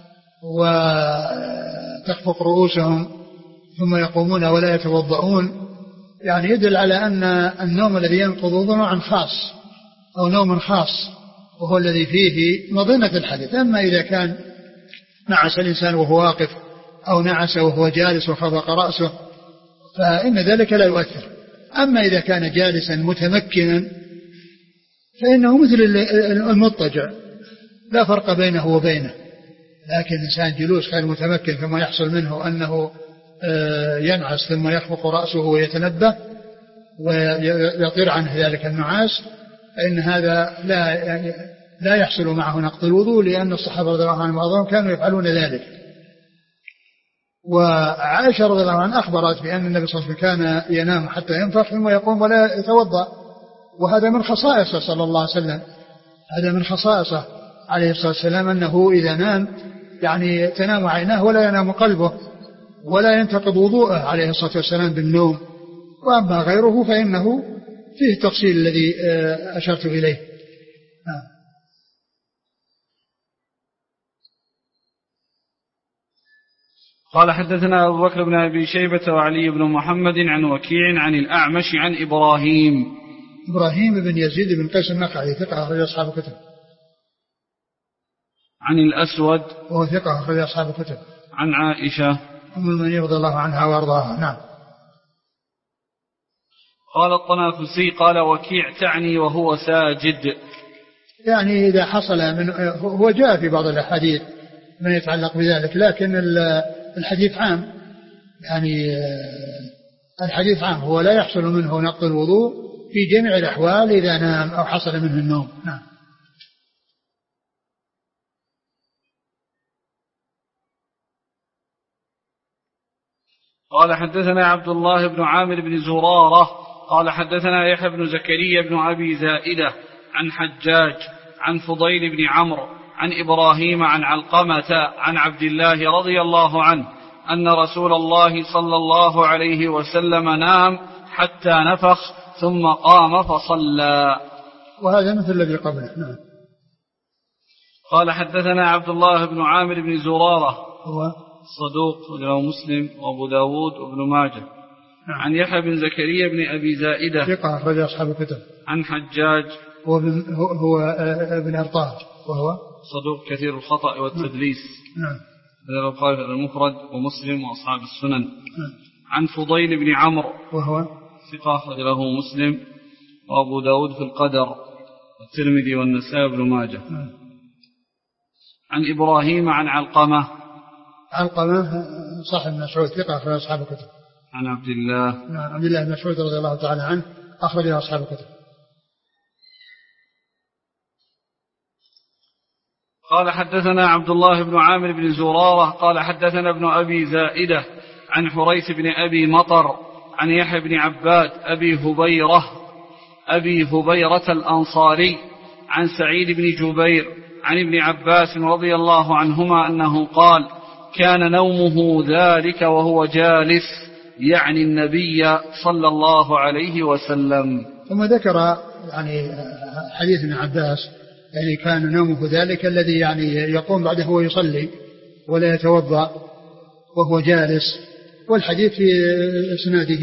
وتخفق رؤوسهم ثم يقومون ولا يتوضؤون، يعني يدل على أن النوم الذي ينقض نوع خاص أو نوم خاص وهو الذي فيه مظنة الحدث. أما إذا كان نعس الإنسان وهو واقف أو نعس وهو جالس وخفق رأسه فإن ذلك لا يؤثر. أما إذا كان جالسا متمكنا فإنه مثل المضطجع لا فرق بينه وبينه، لكن إنسان جلوس غير متمكن ثم يحصل منه أنه ينعس ثم يخفق رأسه ويتنبه ويطير عنه ذلك النعاس فإن هذا لا يحصل معه نقض الوضوء، لأن الصحابة رضي الله عنهم وأرضاهم كانوا يفعلون ذلك. وعائشة رضي الله عنها أخبرت بأن النبي صلى الله عليه وسلم كان ينام حتى ينفخ ثم يقوم ولا يتوضأ، وهذا من خصائصه صلى الله عليه وسلم، هذا من خصائصه عليه الصلاة والسلام أنه إذا نام يعني تنام عيناه ولا ينام قلبه ولا ينتقض وضوءه عليه الصلاة والسلام بالنوم. وأما غيره فإنه فيه التفصيل الذي أشرت إليه. قال حدثنا أبو بكر بن أبي شيبة وعلي بن محمد عن وكيع عن الأعمش عن إبراهيم بن يزيد بن قيس النخعي ثقة أخرج أصحاب الكتب. عن الأسود وهو ثقة أخرج أصحاب الكتب. عن عائشة أم المؤمنين رضي الله عنها وأرضاها. نعم. قال الطنافسي قال وكيع تعني وهو ساجد، يعني إذا حصل من هو جاء في بعض الأحاديث ما يتعلق بذلك، لكن الحديث عام، يعني الحديث عام هو لا يحصل منه نقض الوضوء في جميع الأحوال إذا نام أو حصل منه النوم. نعم. قال حدثنا عبد الله بن عامر بن زرارة قال حدثنا يحيى بن زكريا بن أبي زائدة عن حجاج عن فضيل بن عمرو عن إبراهيم عن علقمة عن عبد الله رضي الله عنه أن رسول الله صلى الله عليه وسلم نام حتى نفخ ثم قام فصلى. وهذا مثل الذي قبله. نعم. قال حدثنا عبد الله بن عامر بن زرارة هو صدوق رواه مسلم وابو داود وابن ماجه. نعم. عن يحيى بن زكريا بن أبي زائدة ثقة أخرج أصحاب الكتب. عن حجاج هو ابن أرطاه وهو صدوق كثير الخطأ والتدليس. نعم. هذا القائل المفرد ومسلم وأصحاب السنن. نعم. عن فضيل بن عمرو وهو ثقة أخرج له مسلم وأبو داود في القدر والترمذي والنسائي وابن ماجه. نعم. عن إبراهيم عن علقمة صاحب مسعود ثقة أخرج أصحاب الكتب. عن عبد الله. نعم. عبد الله بن مسعود رضي الله تعالى عنه أخرج أصحاب الكتب. قال حدثنا عبد الله بن عامر بن زرارة قال حدثنا ابن أبي زائدة عن حريث بن أبي مطر عن يحيى بن عباد أبي هبيرة الأنصاري عن سعيد بن جبير عن ابن عباس رضي الله عنهما أنه قال كان نومه ذلك وهو جالس، يعني النبي صلى الله عليه وسلم. ثم ذكر يعني حديث ابن عباس يعني كان نومه ذلك الذي يعني يقوم بعده ويصلي ولا يتوضأ وهو جالس. والحديث في اسناده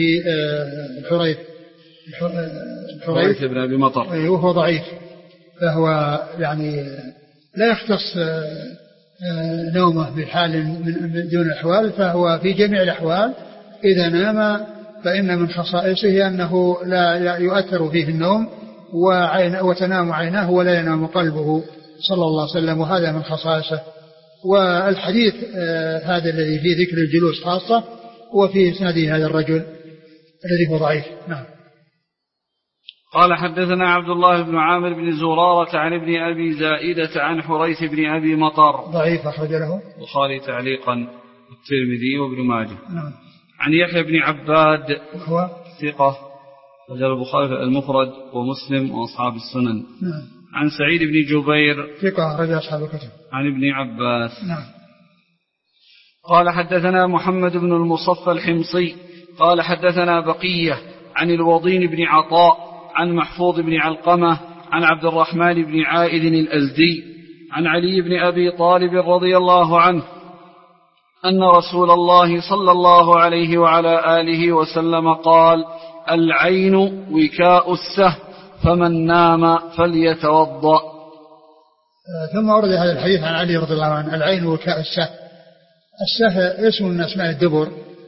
حريث بن أبي مطر وهو ضعيف، فهو يعني لا يختص نومه بحال من دون الأحوال، فهو في جميع الأحوال إذا نام فإن من خصائصه أنه لا يؤثر فيه النوم وتنام عيناه ولا ينام قلبه صلى الله عليه وسلم، وهذا من خصائصه. والحديث هذا الذي فيه ذكر الجلوس خاصة وفي إسناده هذا الرجل الذي هو ضعيف. نعم. قال حدثنا عبد الله بن عامر بن زرارة عن ابن أبي زائدة عن حريث بن أبي مطر ضعيف أخرج له البخاري تعليقا والترمذي وابن ماجه. نعم. عن يحيى بن عباد هو ثقة رجل البخاري المفرد ومسلم وأصحاب السنن. نعم. عن سعيد بن جبير ثقة رجل أصحاب الكتب. عن ابن عباس. نعم. قال حدثنا محمد بن المصفى الحمصي قال حدثنا بقية عن الوضين بن عطاء عن محفوظ بن علقمة عن عبد الرحمن بن عائذ الأزدي عن علي بن أبي طالب رضي الله عنه أن رسول الله صلى الله عليه وعلى آله وسلم قال: العين وكاء السهم فمن نام فليتوضأ. ثم ورد هذا الحديث عن علي رضي الله عنه: العين وكاء السهم. السهم اسم من أسماء الدبر،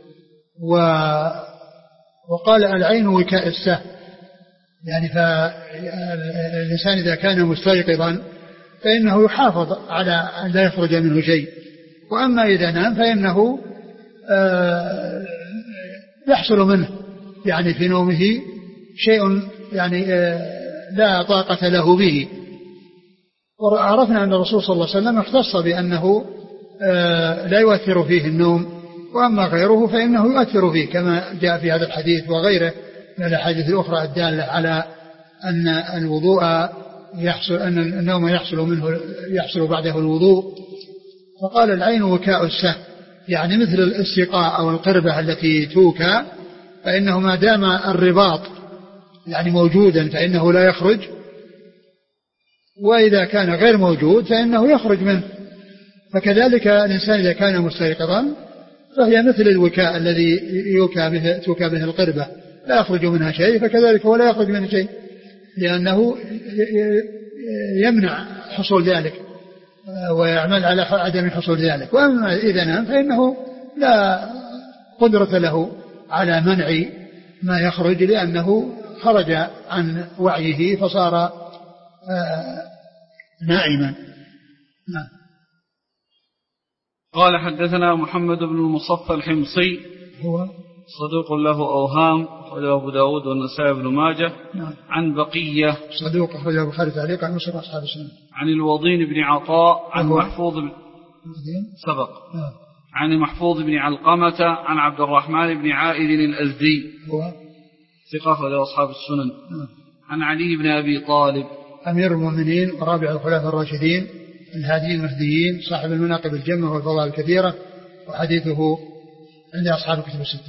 وقال العين وكاء السهم، يعني فالإنسان إذا كان مستيقظا فإنه يحافظ على أن لا يخرج منه شيء، وأما إذا نام فإنه يحصل منه يعني في نومه شيء يعني لا طاقة له به. وعرفنا أن الرسول صلى الله عليه وسلم اختص بأنه لا يؤثر فيه النوم، وأما غيره فإنه يؤثر فيه، كما جاء في هذا الحديث وغيره من الأحاديث الأخرى الدالة على أن الوضوء يحصل، أن النوم يحصل بعده الوضوء. فقال: العين وكاء السهم، يعني مثل الاستقاء أو القربة التي توكى، فإنه ما دام الرباط يعني موجودا فإنه لا يخرج، وإذا كان غير موجود فإنه يخرج منه. فكذلك الإنسان إذا كان مستيقظا فهي مثل الوكاء الذي توكى به القربة، لا يخرج منها شيء، فكذلك هو لا يخرج منه شيء، لأنه يمنع حصول ذلك ويعمل على عدم حصول ذلك. وأما إذا نام فإنه لا قدرة له على منع ما يخرج، لأنه خرج عن وعيه فصار نائما. نعم. قال حدثنا محمد بن المصفى الحمصي هو صدوق له أوهام، أخرجه أبو داود والنسائي بن ماجه. نعم. عن بقية صدوق أخرجه البخاري تعليقا عن مسلم أصحاب السنن. عن الوضين بن عطاء عن محفوظ سبق. نعم. عن محفوظ بن علقمة عن عبد الرحمن بن عائذ الأزدي هو ثقة أخرجه أصحاب السنن. نعم. عن علي بن أبي طالب أمير المؤمنين ورابع الخلفاء الراشدين الهاديين المهديين صاحب المناقب الجمة والفضائل الكثيرة، وحديثه عند أصحاب الكتب الستة.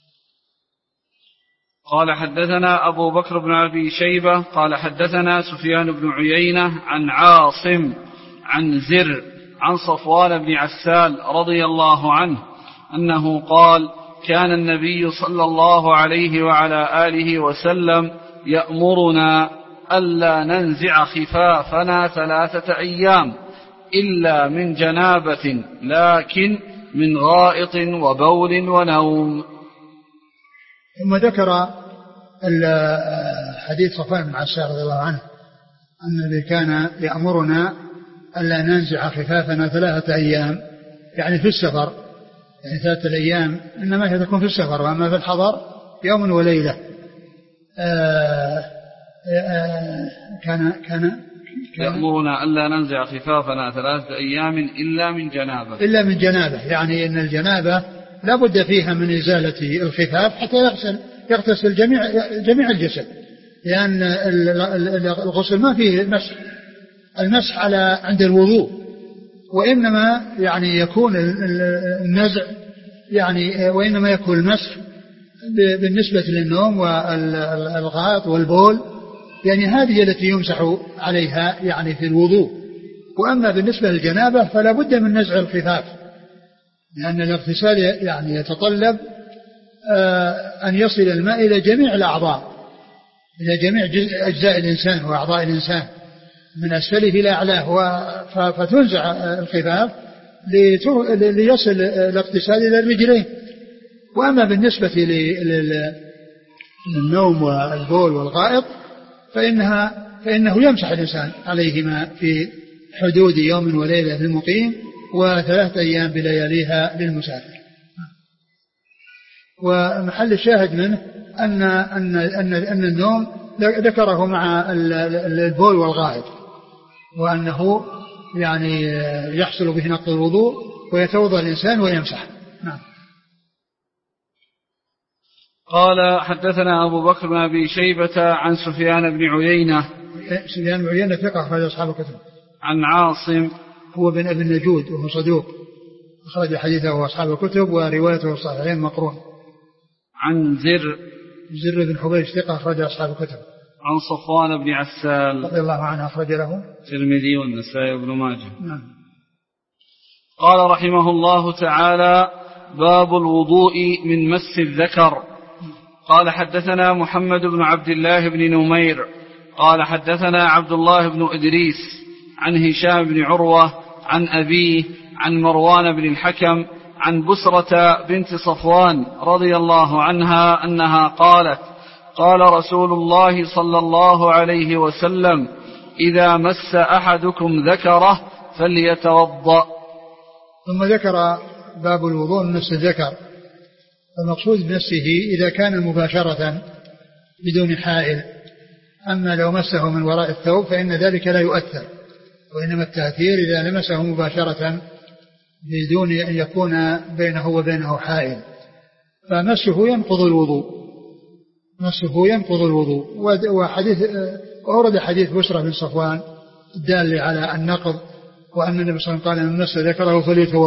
قال حدثنا أبو بكر بن أبي شيبة قال حدثنا سفيان بن عيينة عن عاصم عن زر عن صفوان بن عسال رضي الله عنه أنه قال: كان النبي صلى الله عليه وعلى آله وسلم يأمرنا ألا ننزع خفافنا 3 أيام إلا من جنابة، لكن من غائط وبول ونوم. ثم ذكر حديث صفوان بن عسال رضي الله عنه أن الذي كان يأمرنا ألا ننزع خفافنا 3 أيام، يعني في السفر، يعني 3 أيام إنما هي تكون في السفر، وأما في الحضر يوم وليلة. كان يأمرنا ألا ننزع خفافنا 3 أيام إلا من جنابة، يعني أن الجنابة لا بد فيها من إزالة الخفاف حتى يغتسل جميع الجسد، لأن الغسل ما فيه المسح على عند الوضوء، وإنما يعني يكون النزع يعني وإنما يكون المسح بالنسبة للنوم والغائط والبول يعني هذه التي يمسح عليها يعني في الوضوء. وأما بالنسبة للجنابة فلا بد من نزع الخفاف، لأن الاغتسال يعني يتطلب أن يصل الماء إلى جميع الأعضاء، إلى جميع أجزاء الإنسان وأعضاء الإنسان من أسفله إلى أعلاه، فتنزع الخفاف ليصل الاغتسال إلى الرجلين. وأما بالنسبة للنوم والبول والغائط فإنه يمسح الإنسان عليهما في حدود يوم وليلة للمقيم و3 أيام بلياليها للمسافر. ومحل الشاهد منه أن النوم ذكره مع البول والغائط، وأنه يعني يحصل به نقض الوضوء ويتوضأ الإنسان ويمسح. نعم. قال حدثنا أبو بكر بن أبي شيبة عن سفيان بن عيينة. سفيان بن عيينة ثقة أخرج أصحاب الكتب. عن عاصم هو بن أبي النجود وهو صدوق أخرج حديثه أصحاب الكتب وروايته الصحيحين مقرون. عن زر بن حبيش ثقة أخرج أصحاب الكتب. عن صفوان بن عسال رضي الله عنه أخرج له الترمذي والنسائي وابن ماجه. نعم. قال رحمه الله تعالى: باب الوضوء من مس الذكر. قال حدثنا محمد بن عبد الله بن نمير قال حدثنا عبد الله بن إدريس عن هشام بن عروة عن أبيه عن مروان بن الحكم عن بسرة بنت صفوان رضي الله عنها أنها قالت: قال رسول الله صلى الله عليه وسلم: إذا مس أحدكم ذكره فليتوضأ. ثم ذكر باب الوضوء من مس الذكر. المقصود بمسه إذا كان مباشرة بدون حائل، أما لو مسه من وراء الثوب فإن ذلك لا يؤثر، وإنما التأثير إذا لمسه مباشرة بدون أن يكون بينه وبينه حائل، فمسه ينقض الوضوء. وأورد حديث بسرة بن صفوان الدال على النقض، وأن النبي صلى الله عليه وسلم قال: من مس ذكره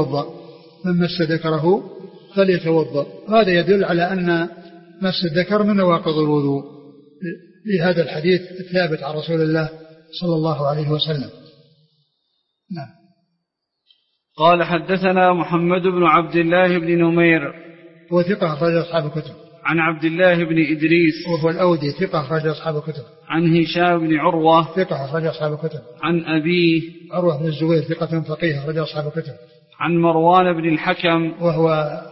فليتوضأ. هذا يدل على أن مس الذكر من نواقض الوضوء لهذا الحديث الثابت عن رسول الله صلى الله عليه وسلم. نعم. قال حدثنا محمد بن عبد الله بن نمير وثقة أخرج أصحاب الكتب. عن عبد الله بن إدريس وهو الأودي ثقة أخرج أصحاب الكتب. عن هشام بن عروة ثقة أخرج أصحاب الكتب. عن أبيه عروة بن الزبير ثقة فقيه أخرج أصحاب الكتب. عن مروان بن الحكم وهو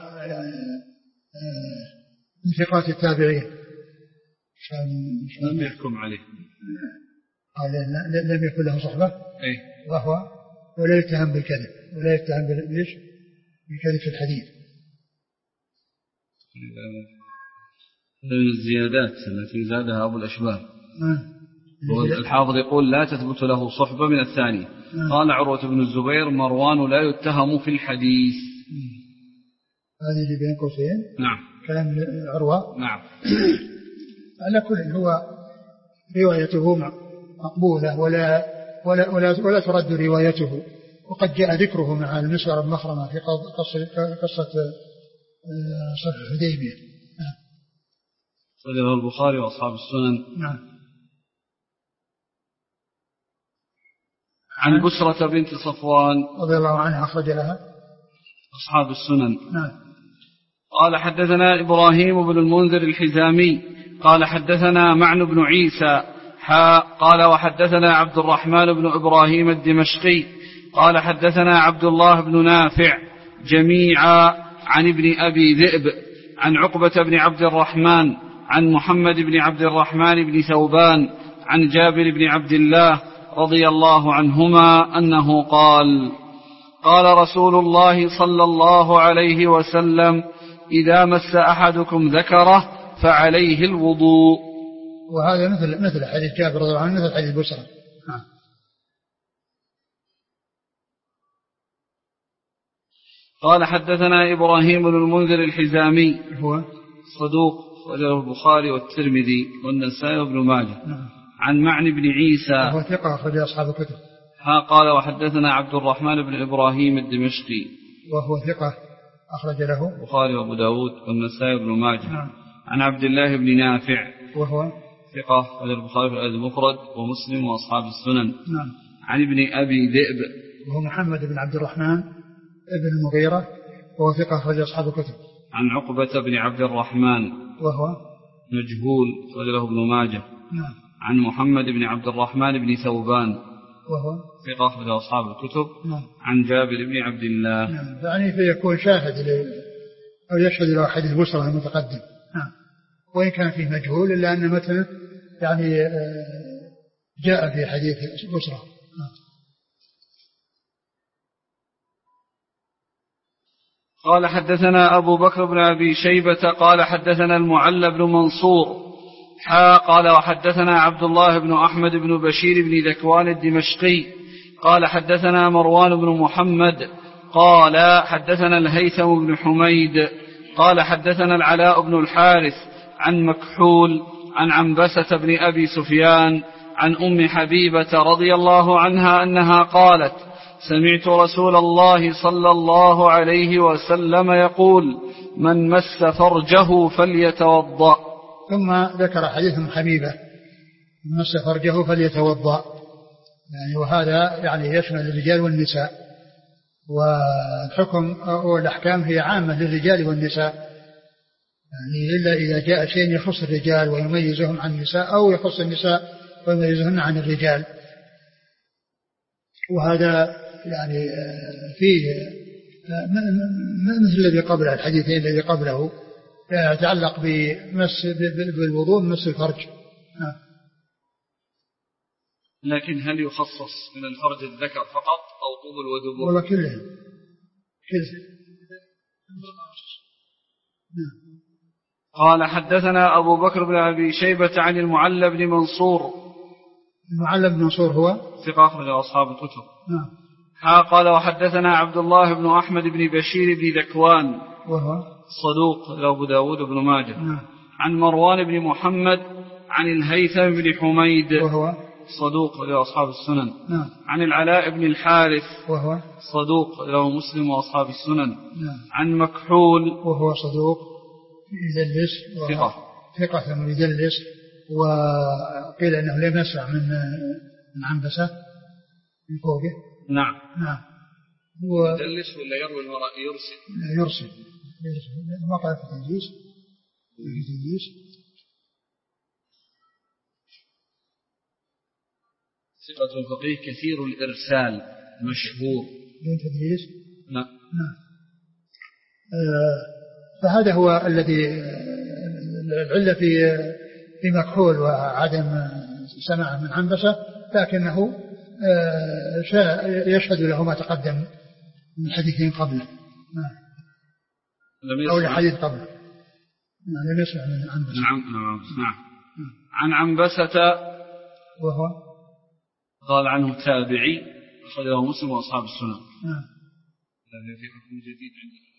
من ثقات التابعين. لم يحكم عليه، لم يكن له صحبة، وهو ولا يتهم بالكذب بالكذب في الحديث. من الزيادات التي زادها أبو الأشبال. الحافظ يقول: لا تثبت له صحبة من الثاني. قال عروة بن الزبير: مروان لا يتهم في الحديث. هذه اللي بين قوسين. نعم. كلام عروة. نعم. على كل هو روايته مقبولة ولا ترد روايته، وقد جاء ذكره مع المسور بن مخرمة في قصة صلح الحديبية. صدره البخاري وأصحاب السنن. نعم. عن بسرة بنت صفوان رضي الله عنها أخرج لها أصحاب السنن. نعم. قال حدثنا إبراهيم بن المنذر الحزامي قال حدثنا معن بن عيسى قال وحدثنا عبد الرحمن بن إبراهيم الدمشقي قال حدثنا عبد الله بن نافع جميعا عن ابن أبي ذئب عن عقبة بن عبد الرحمن عن محمد بن عبد الرحمن بن ثوبان عن جابر بن عبد الله رضي الله عنهما أنه قال: قال رسول الله صلى الله عليه وسلم: إذا مس أحدكم ذكره فعليه الوضوء. وهذا مثل حديث جابر رضي الله عنه، مثل حديث بسرة. قال حدثنا إبراهيم بن المنذر الحزامي هو صدوق وله البخاري والترمذي والنسائي وابن ماجه. عن معن بن عيسى وهو ثقة أخرج أصحاب الكتب. قال وحدثنا عبد الرحمن بن إبراهيم الدمشقي وهو ثقة أخرج له البخاري وأبو داود والنسائي وابن ماجه. عن عبد الله بن نافع وهو ثقة أخرجه البخاري في الأدب المفرد ومسلم وأصحاب السنن. نعم. عن ابن أبي ذئب وهو محمد بن عبد الرحمن ابن المغيرة وهو ثقة أخرج أصحاب الكتب. عن عقبة بن عبد الرحمن وهو مجهول أخرج له ابن ماجه. نعم. عن محمد بن عبد الرحمن بن ثوبان وهو ثقة أخرج أصحاب الكتب. نعم. عن جابر بن عبد الله. نعم. يعني فيكون شاهد أو يشهد له حديث بصرة المتقدم. نعم. وإن كان فيه مجهول إلا أن متن يعني جاء في حديث بصرة. نعم. قال حدثنا أبو بكر بن أبي شيبة قال حدثنا المعلى بن منصور قال وحدثنا عبد الله بن أحمد بن بشير بن ذكوان الدمشقي قال حدثنا مروان بن محمد قال حدثنا الهيثم بن حميد قال حدثنا العلاء بن الحارث عن مكحول عن عنبسة بن أبي سفيان عن أم حبيبة رضي الله عنها أنها قالت سمعت رسول الله صلى الله عليه وسلم يقول من مس فرجه فليتوضأ. ثم ذكر حديث أم حبيبة من مس فرجه فليتوضأ، يعني وهذا يعني يشمل الرجال والنساء، والحكم والأحكام هي عامة للرجال والنساء، يعني إلا إذا جاء شيء يخص الرجال ويميزهم عن النساء أو يخص النساء ويميزهن عن الرجال. وهذا يعني فيه مثل الذي قبله، الحديثين الذي قبله يتعلق بمس بالوضوء مس الفرج. لكن هل يخصص من الفرج الذكر فقط أو طول ودبر؟ والله كله. قال حدثنا أبو بكر بن أبي شيبة عن المعلى بن منصور. المعلى بن منصور هو ثقة أخرج أصحاب الكتب. نعم. قال وحدثنا عبد الله بن أحمد بن بشير بن ذكوان وهو صدوق أبو داود بن ماجه. نعم. عن مروان بن محمد عن الهيثم بن حميد وهو صدوق لأصحاب السنن. نعم. عن العلاء بن الحارث وهو صدوق له مسلم وأصحاب السنن. نعم. عن مكحول وهو صدوق يدلس ثقة يدلس، وقيل أنه لم يسمع من عنبسة من فوقه. نعم. نعم. يدلس ولا يروي الوراء يرسل ما قال في التدليس. ثقة الفقيه كثير الإرسال مشهور دون تدليس. نعم. فهذا هو الذي العلة في مكحول وعدم سماعه من عنبسة، لكنه يشهد له ما تقدم من حديثين قبله أو الحديث قبله. لم يسمع من عنبسة. نعم. عن عنبسة وهو قال عنه تابعي أخرجه مسلم وأصحاب السنن. في حكم جديد عند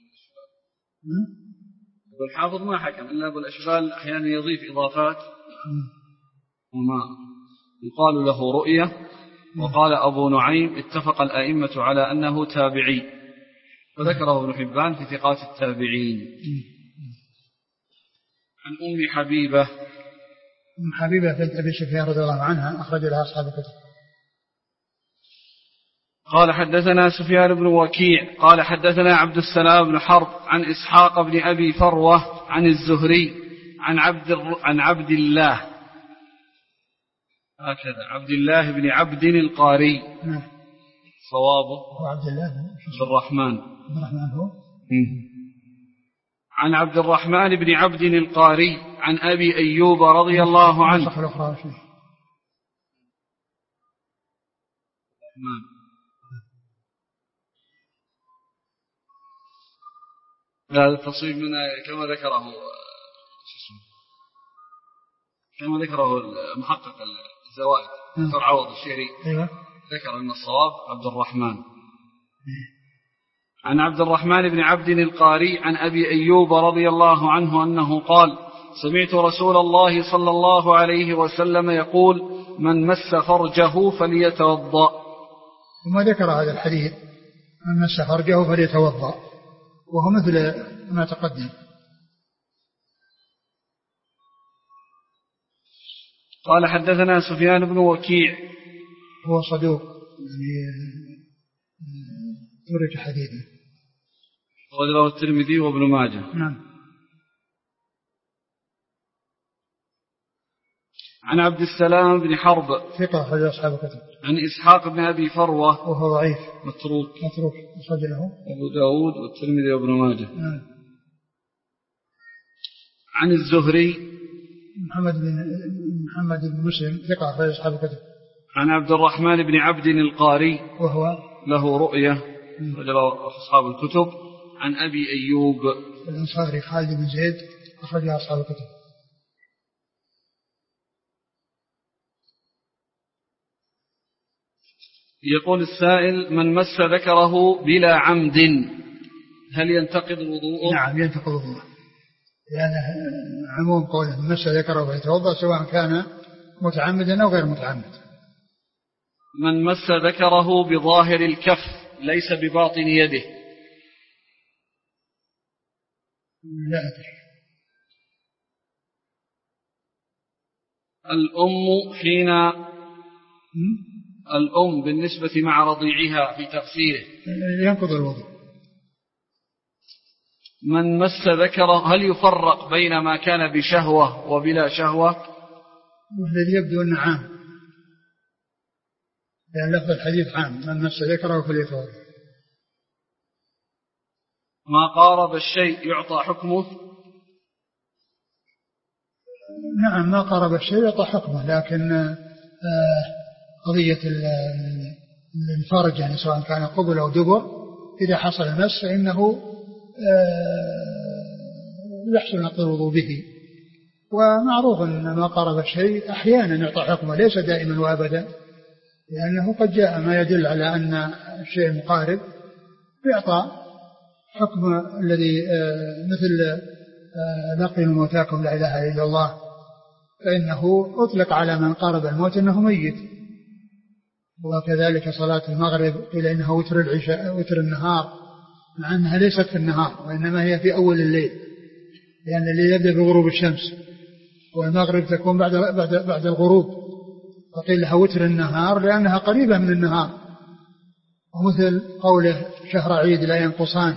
والحافظ ما حكم إلا أبو الأشبال أحيانا يضيف إضافات وما يقال له رؤية. وقال أبو نعيم اتفق الأئمة على أنه تابعي، وذكره ابن حبان في ثقات التابعين. عن أم حبيبة بنت أبي سفيان رضي الله عنها أخرج لها أصحاب الكتب. قال حدثنا سفيان بن وكيع قال حدثنا عبد السلام بن حرب عن إسحاق بن أبي فروة عن الزهري عن عبد الله هكذا عبد الله بن عبد القاري. صوابه عبد الله بن الرحمن هو عن عبد الرحمن بن عبد القاري عن أبي أيوب رضي الله عنه. هذا التصويب من كما ذكره المحقق الزوائد دكتور عوض الشهري. ذكر أن الصواب عبد الرحمن. عن عبد الرحمن بن عبد القاري عن أبي أيوب رضي الله عنه أنه قال سمعت رسول الله صلى الله عليه وسلم يقول من مس فرجه فليتوضأ. ثم ذكر هذا الحديث من مس فرجه فليتوضأ، وهو مثل ما تقدم. قال حدثنا سفيان بن وكيع هو صدوق يعني درج حديثه. وله الترمذي وابن ماجه. نعم. عن عبد السلام بن حرب ثقة أخرج أصحاب الكتب. عن إسحاق بن أبي فروة وهو ضعيف متروك أخرج له أبو داود والترمذي وابن ماجه. نعم. عن الزهري محمد بن مسلم ثقة أخرج أصحاب الكتب. عن عبد الرحمن بن عبد القاري وهو له رؤية رجله أصحاب الكتب. عن أبي أيوب الأنصاري خالد بن زيد أخرج أصحاب الكتب. يقول السائل: من مس ذكره بلا عمد هل ينتقض وضوءه؟ نعم ينتقض وضوءه، لأن عموم قوله من مس ذكره فيتوضأ سواء كان متعمدا أو غير متعمد. من مس ذكره بظاهر الكف ليس بباطن يده. لا أدري. الأم بالنسبة مع رضيعها في تغسيله ينقض الوضوء. من مس ذكره هل يفرق بين ما كان بشهوة وبلا شهوة؟ والذي يبدو أنه عام، لأن لفظ الحديث عام: من مس ذكره فليتوضأ. ما قارب الشيء يعطى حكمه؟ نعم ما قارب الشيء يعطى حكمه، لكن قضية الفرج يعني سواء كان قبل أو دبر إذا حصل المس فإنه يحصل نقض الوضوء به. ومعروف أن ما قارب الشيء أحيانا يعطى حكمه ليس دائما وأبدا، لأنه قد جاء ما يدل على أن الشيء مقارب يعطى حكم الذي مثل لقي موتاكم لا إله إلا الله، فإنه أطلق على من قارب الموت أنه ميت. وكذلك صلاة المغرب قيل إنها وتر العشاء وتر النهار، مع أنها ليست في النهار وإنما هي في أول الليل، لأن الليل يبدأ بغروب الشمس والمغرب تكون بعد الغروب، فقيل لها وتر النهار لأنها قريبة من النهار. ومثل قوله شهر عيد لا ينقصان،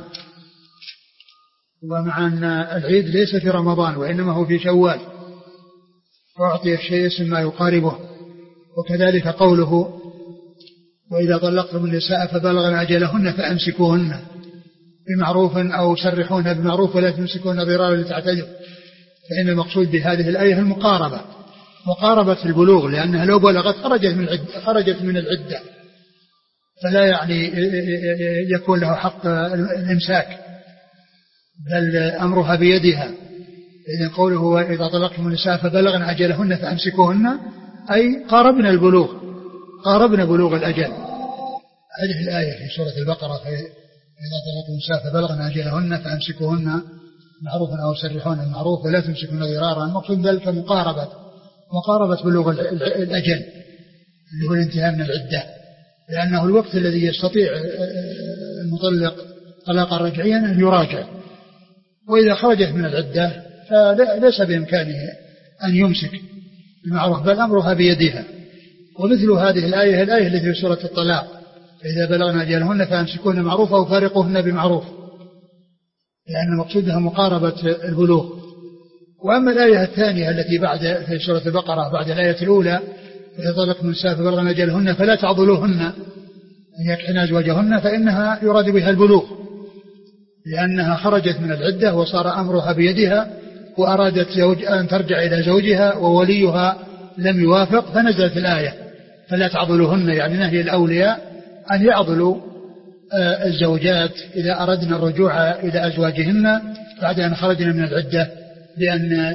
ومع أن العيد ليس في رمضان وإنما هو في شوال، وأعطي الشيء اسم ما يقاربه. وكذلك قوله وإذا طلقتم النساء فبلغن أجلهن فأمسكوهن بمعروف أو سرحوهن بمعروف ولا تمسكوهن ضرارا لتعتدوا، فإن المقصود بهذه الآية المقاربة، مقاربة البلوغ، لأنها لو بلغت خرجت من العدة، فلا يعني يكون له حق الإمساك، بل أمرها بيدها. إذن قوله وإذا طلقتم النساء فبلغن أجلهن فأمسكوهن أي قاربنا بلوغ الأجل. هذه الآية في سورة البقرة: إذا طلقتم النساء فبلغن أجلهن فأمسكوهن معروفا أو سرحوهن بالمعروف ولا تمسكوهن ضرارا. المقصود ذلك مقاربة بلوغ الأجل اللي هو الانتهاء من العدة، لأنه الوقت الذي يستطيع المطلق طلاقا رجعيا أن يراجع، وإذا خرجت من العدة فليس بإمكانه أن يمسك بالمعروف بل أمرها بيدها. ومثل هذه الآية التي في سورة الطلاق: فإذا بلغن أجلهن فأمسكوهن معروفا أو فارقوهن بمعروف، لأن مقصودها مقاربة البلوغ. وأما الآية الثانية التي في سورة البقرة بعد الآية الأولى: فإذا طلقتم النساء فبلغن أجلهن فلا تعضلوهن أن يكحن أزواجهن، فإنها يراد بها البلوغ، لأنها خرجت من العدة وصار أمرها بيدها، وأرادت أن ترجع إلى زوجها ووليها لم يوافق، فنزلت الآية فلا تعضلوهن، يعني نهي الأولياء أن يعضلوا الزوجات إذا أردنا الرجوع إلى أزواجهن بعد أن خرجنا من العدة بأن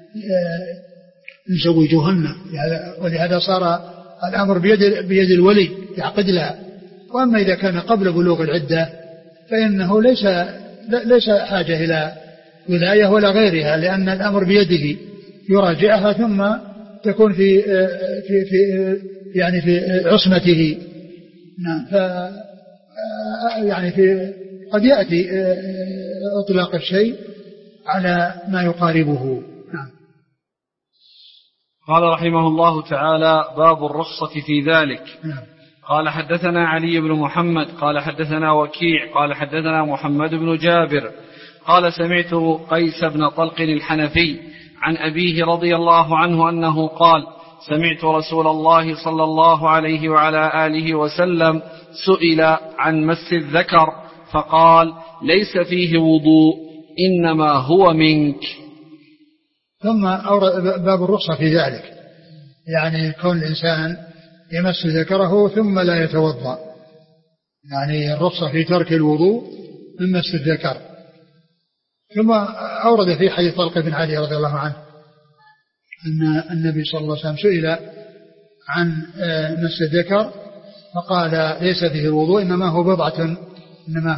نزوجوهن. ولهذا صار الأمر بيد الولي يعقد لها. وأما إذا كان قبل بلوغ العدة فإنه ليس حاجة إلى ولاية ولا غيرها، لأن الأمر بيده يراجعها ثم تكون في عصمته. نعم. يعني قد يأتي إطلاق الشيء على ما يقاربه. نعم. قال رحمه الله تعالى: باب الرخصة في ذلك. قال حدثنا علي بن محمد قال حدثنا وكيع قال حدثنا محمد بن جابر قال سمعت قيس بن طلق الحنفي عن أبيه رضي الله عنه أنه قال: سمعت رسول الله صلى الله عليه وعلى آله وسلم سئل عن مس الذكر فقال: ليس فيه وضوء إنما هو منك. ثم أورد باب الرخصة في ذلك، يعني كون الإنسان يمس ذكره ثم لا يتوضأ، يعني الرخصة في ترك الوضوء من مس الذكر. ثم أورد في حديث طلق بن علي رضي الله عنه أن النبي صلى الله عليه وسلم سئل عن مس الذكر فقال: ليس فيه الوضوء إنما هو بضعة، إنما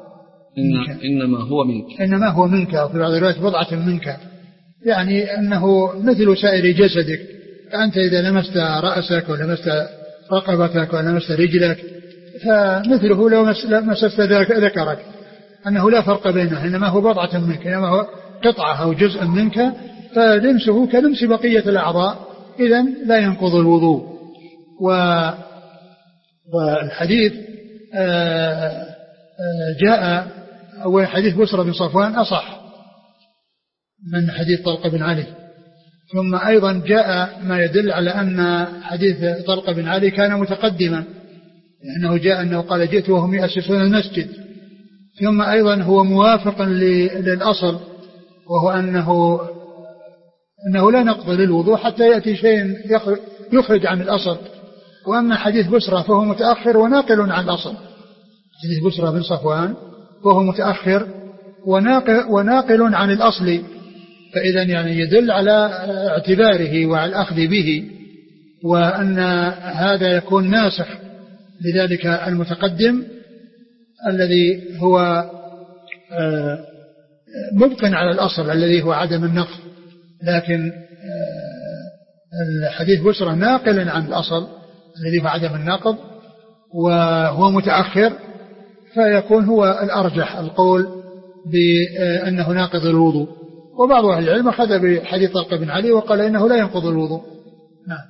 هو منك، وفي بعض الروايات بضعة منك، يعني أنه مثل سائر جسدك، فأنت إذا لمست رأسك ولمست رقبتك ولمست رجلك فمثله لو مسست ذكرك، أنه لا فرق بينه، إنما هو بضعة منك، إنما هو قطعة أو جزء منك، فلمسه كلمس بقية الأعضاء، إذن لا ينقض الوضوء. والحديث جاء أول حديث بسرى بن صفوان أصح من حديث طلق بن علي، ثم أيضا جاء ما يدل على أن حديث طلق بن علي كان متقدما، لأنه جاء أنه قال: جئت وهم يأسسون المسجد. ثم أيضا هو موافق للأصل، وهو أنه لا نقض للوضوء حتى يأتي شيء يخرج عن الأصل. وأما حديث بسرى فهو متأخر وناقل عن الأصل، حديث بسرى بن صفوان وهو متأخر وناقل عن الأصل، فإذا يعني يدل على اعتباره وعلى الأخذ به، وأن هذا يكون ناسخ لذلك المتقدم الذي هو مبق على الأصل الذي هو عدم النقض. لكن الحديث بسرى ناقل عن الأصل الذي هو عدم النقض وهو متأخر، فيكون هو الأرجح القول بأنه ناقض الوضوء. وبعض أهل العلم أخذ بحديث طلق بن علي وقال إنه لا ينقض الوضوء. نعم.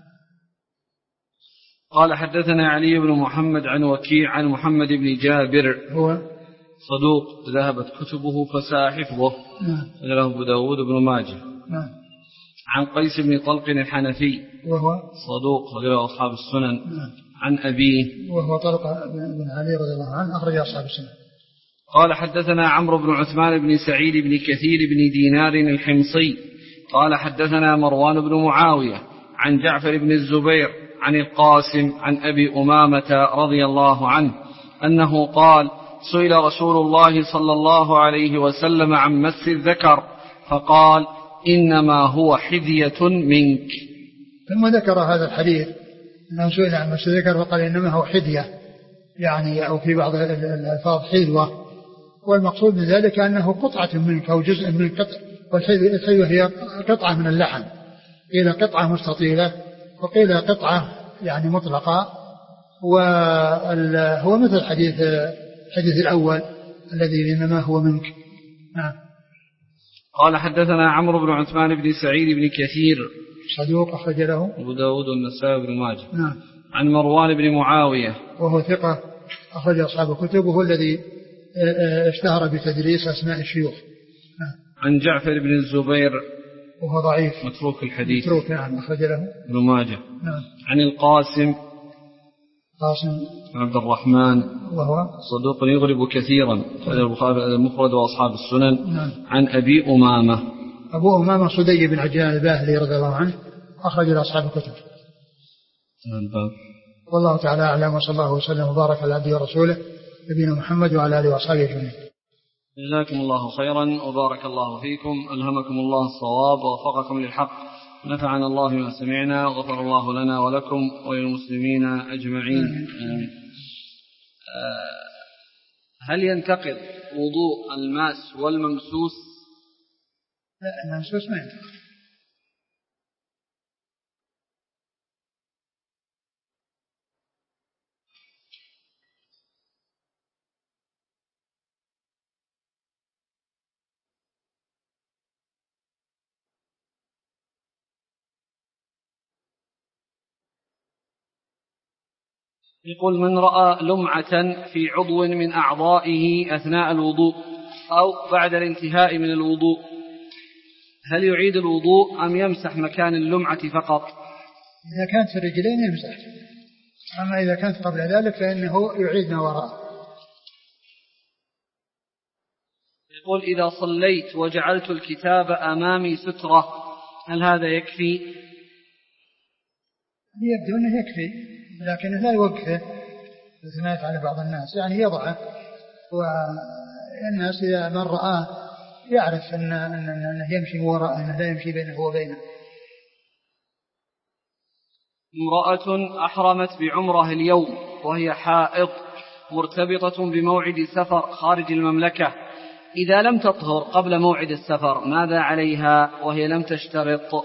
قال حدثنا علي بن محمد عن وكيع عن محمد بن جابر هو صدوق ذهبت كتبه فساء حفظه. نعم. له أبو داود بن ماجه. نعم. عن قيس بن طلق الحنفي وهو صدوق له أصحاب السنن. نعم. عن أبيه وهو طلق بن علي رضي الله عنه أخرج أصحاب السنن. قال حدثنا عمرو بن عثمان بن سعيد بن كثير بن دينار الحمصي قال حدثنا مروان بن معاوية عن جعفر بن الزبير عن القاسم عن أبي أمامة رضي الله عنه أنه قال: سئل رسول الله صلى الله عليه وسلم عن مس الذكر فقال: إنما هو حذية منك. ثم ذكر هذا الحديث أنه سئل عن مس الذكر فقال: إنما هو حذية، يعني أو في بعض الألفاظ حذوة، والمقصود من ذلك أنه قطعة منك أو جزء من قطع، والحذوة هي قطعة من اللحم، قيل قطعة مستطيلة وقيل قطعة يعني مطلقة، وهو مثل الحديث الأول الذي إنما هو منك. نعم. قال حدثنا عمرو بن عثمان بن سعيد بن كثير صدوق أخرج له أبو داود والنسائي بن ماجه. نعم. عن مروان بن معاوية وهو ثقة أخرج أصحاب الكتب، وهو الذي اشتهر بتدريس أسماء الشيوخ. نعم. عن جعفر بن الزبير وهو ضعيف متروك الحديث. متروك، نعم، أخرج له ابن ماجه. نعم. عن القاسم عبد الرحمن وهو صدوق يغرب كثيرا، البخاري المفرد وأصحاب السنن. نعم. عن أبي أمامة أبو أمامة صدي بن عجلان الباهلي رضي الله عنه أخرج له أصحاب الكتب. والله تعالى أعلم، وصلى الله وسلم وبارك على عبده ورسوله نبينا محمد وعلى آله وأصحابه أجمعين. جزاكم الله خيرا وبارك الله فيكم، ألهمكم الله الصواب ووفقكم للحق، نفعنا الله بما سمعنا وغفر الله لنا ولكم وللمسلمين أجمعين. هل ينتقض وضوء الماس والممسوس؟ لا، الممسوس ما ينتقض. يقول: من رأى لمعة في عضو من أعضائه أثناء الوضوء أو بعد الانتهاء من الوضوء، هل يعيد الوضوء أم يمسح مكان اللمعة فقط؟ إذا كانت في الرجلين يمسح، أما إذا كانت قبل ذلك فإنه يعيد ما وراءه. يقول: إذا صليت وجعلت الكتاب أمامي سترة هل هذا يكفي؟ يبدو أنه يكفي، لكنه لا يوقفه مثل ما يفعل بعض الناس، يعني يضعه، والناس إذا من رآه يعرف أنه يمشي وراءه، أنه لا يمشي بينه وبينه. امرأة أحرمت بعمره اليوم وهي حائض مرتبطة بموعد سفر خارج المملكة، إذا لم تطهر قبل موعد السفر ماذا عليها وهي لم تشترط؟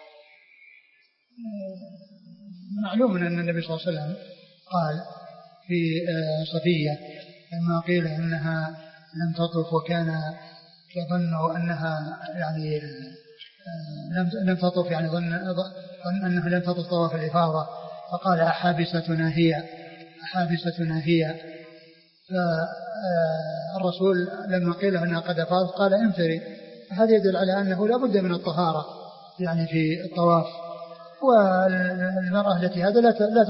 معلوم أن النبي صلى الله عليه وسلم قال في صفية لما قيل إنها لم تطف وكان يظن أنها يعني لم تطف، يعني ظن أنها لم تطف طواف الإفاضة، فقال: أحابستنا هي. فالرسول لما قيل أنها قد أفاضت قال: انفري. هذا يدل على أنه لا بد من الطهارة يعني في الطواف. والمرأة التي هذا لا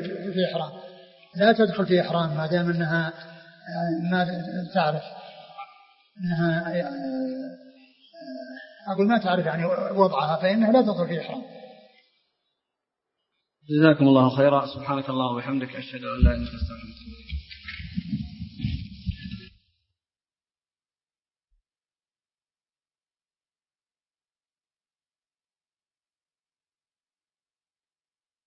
تدخل في إحرام ما دام أنها ما تعرف أنها أقول ما تعرف يعني وضعها، فإنها لا تدخل في إحرام. جزاكم الله خيرا. سبحانك الله وبحمدك، أشهد أن لا إله إلا أنت، أستغفرك.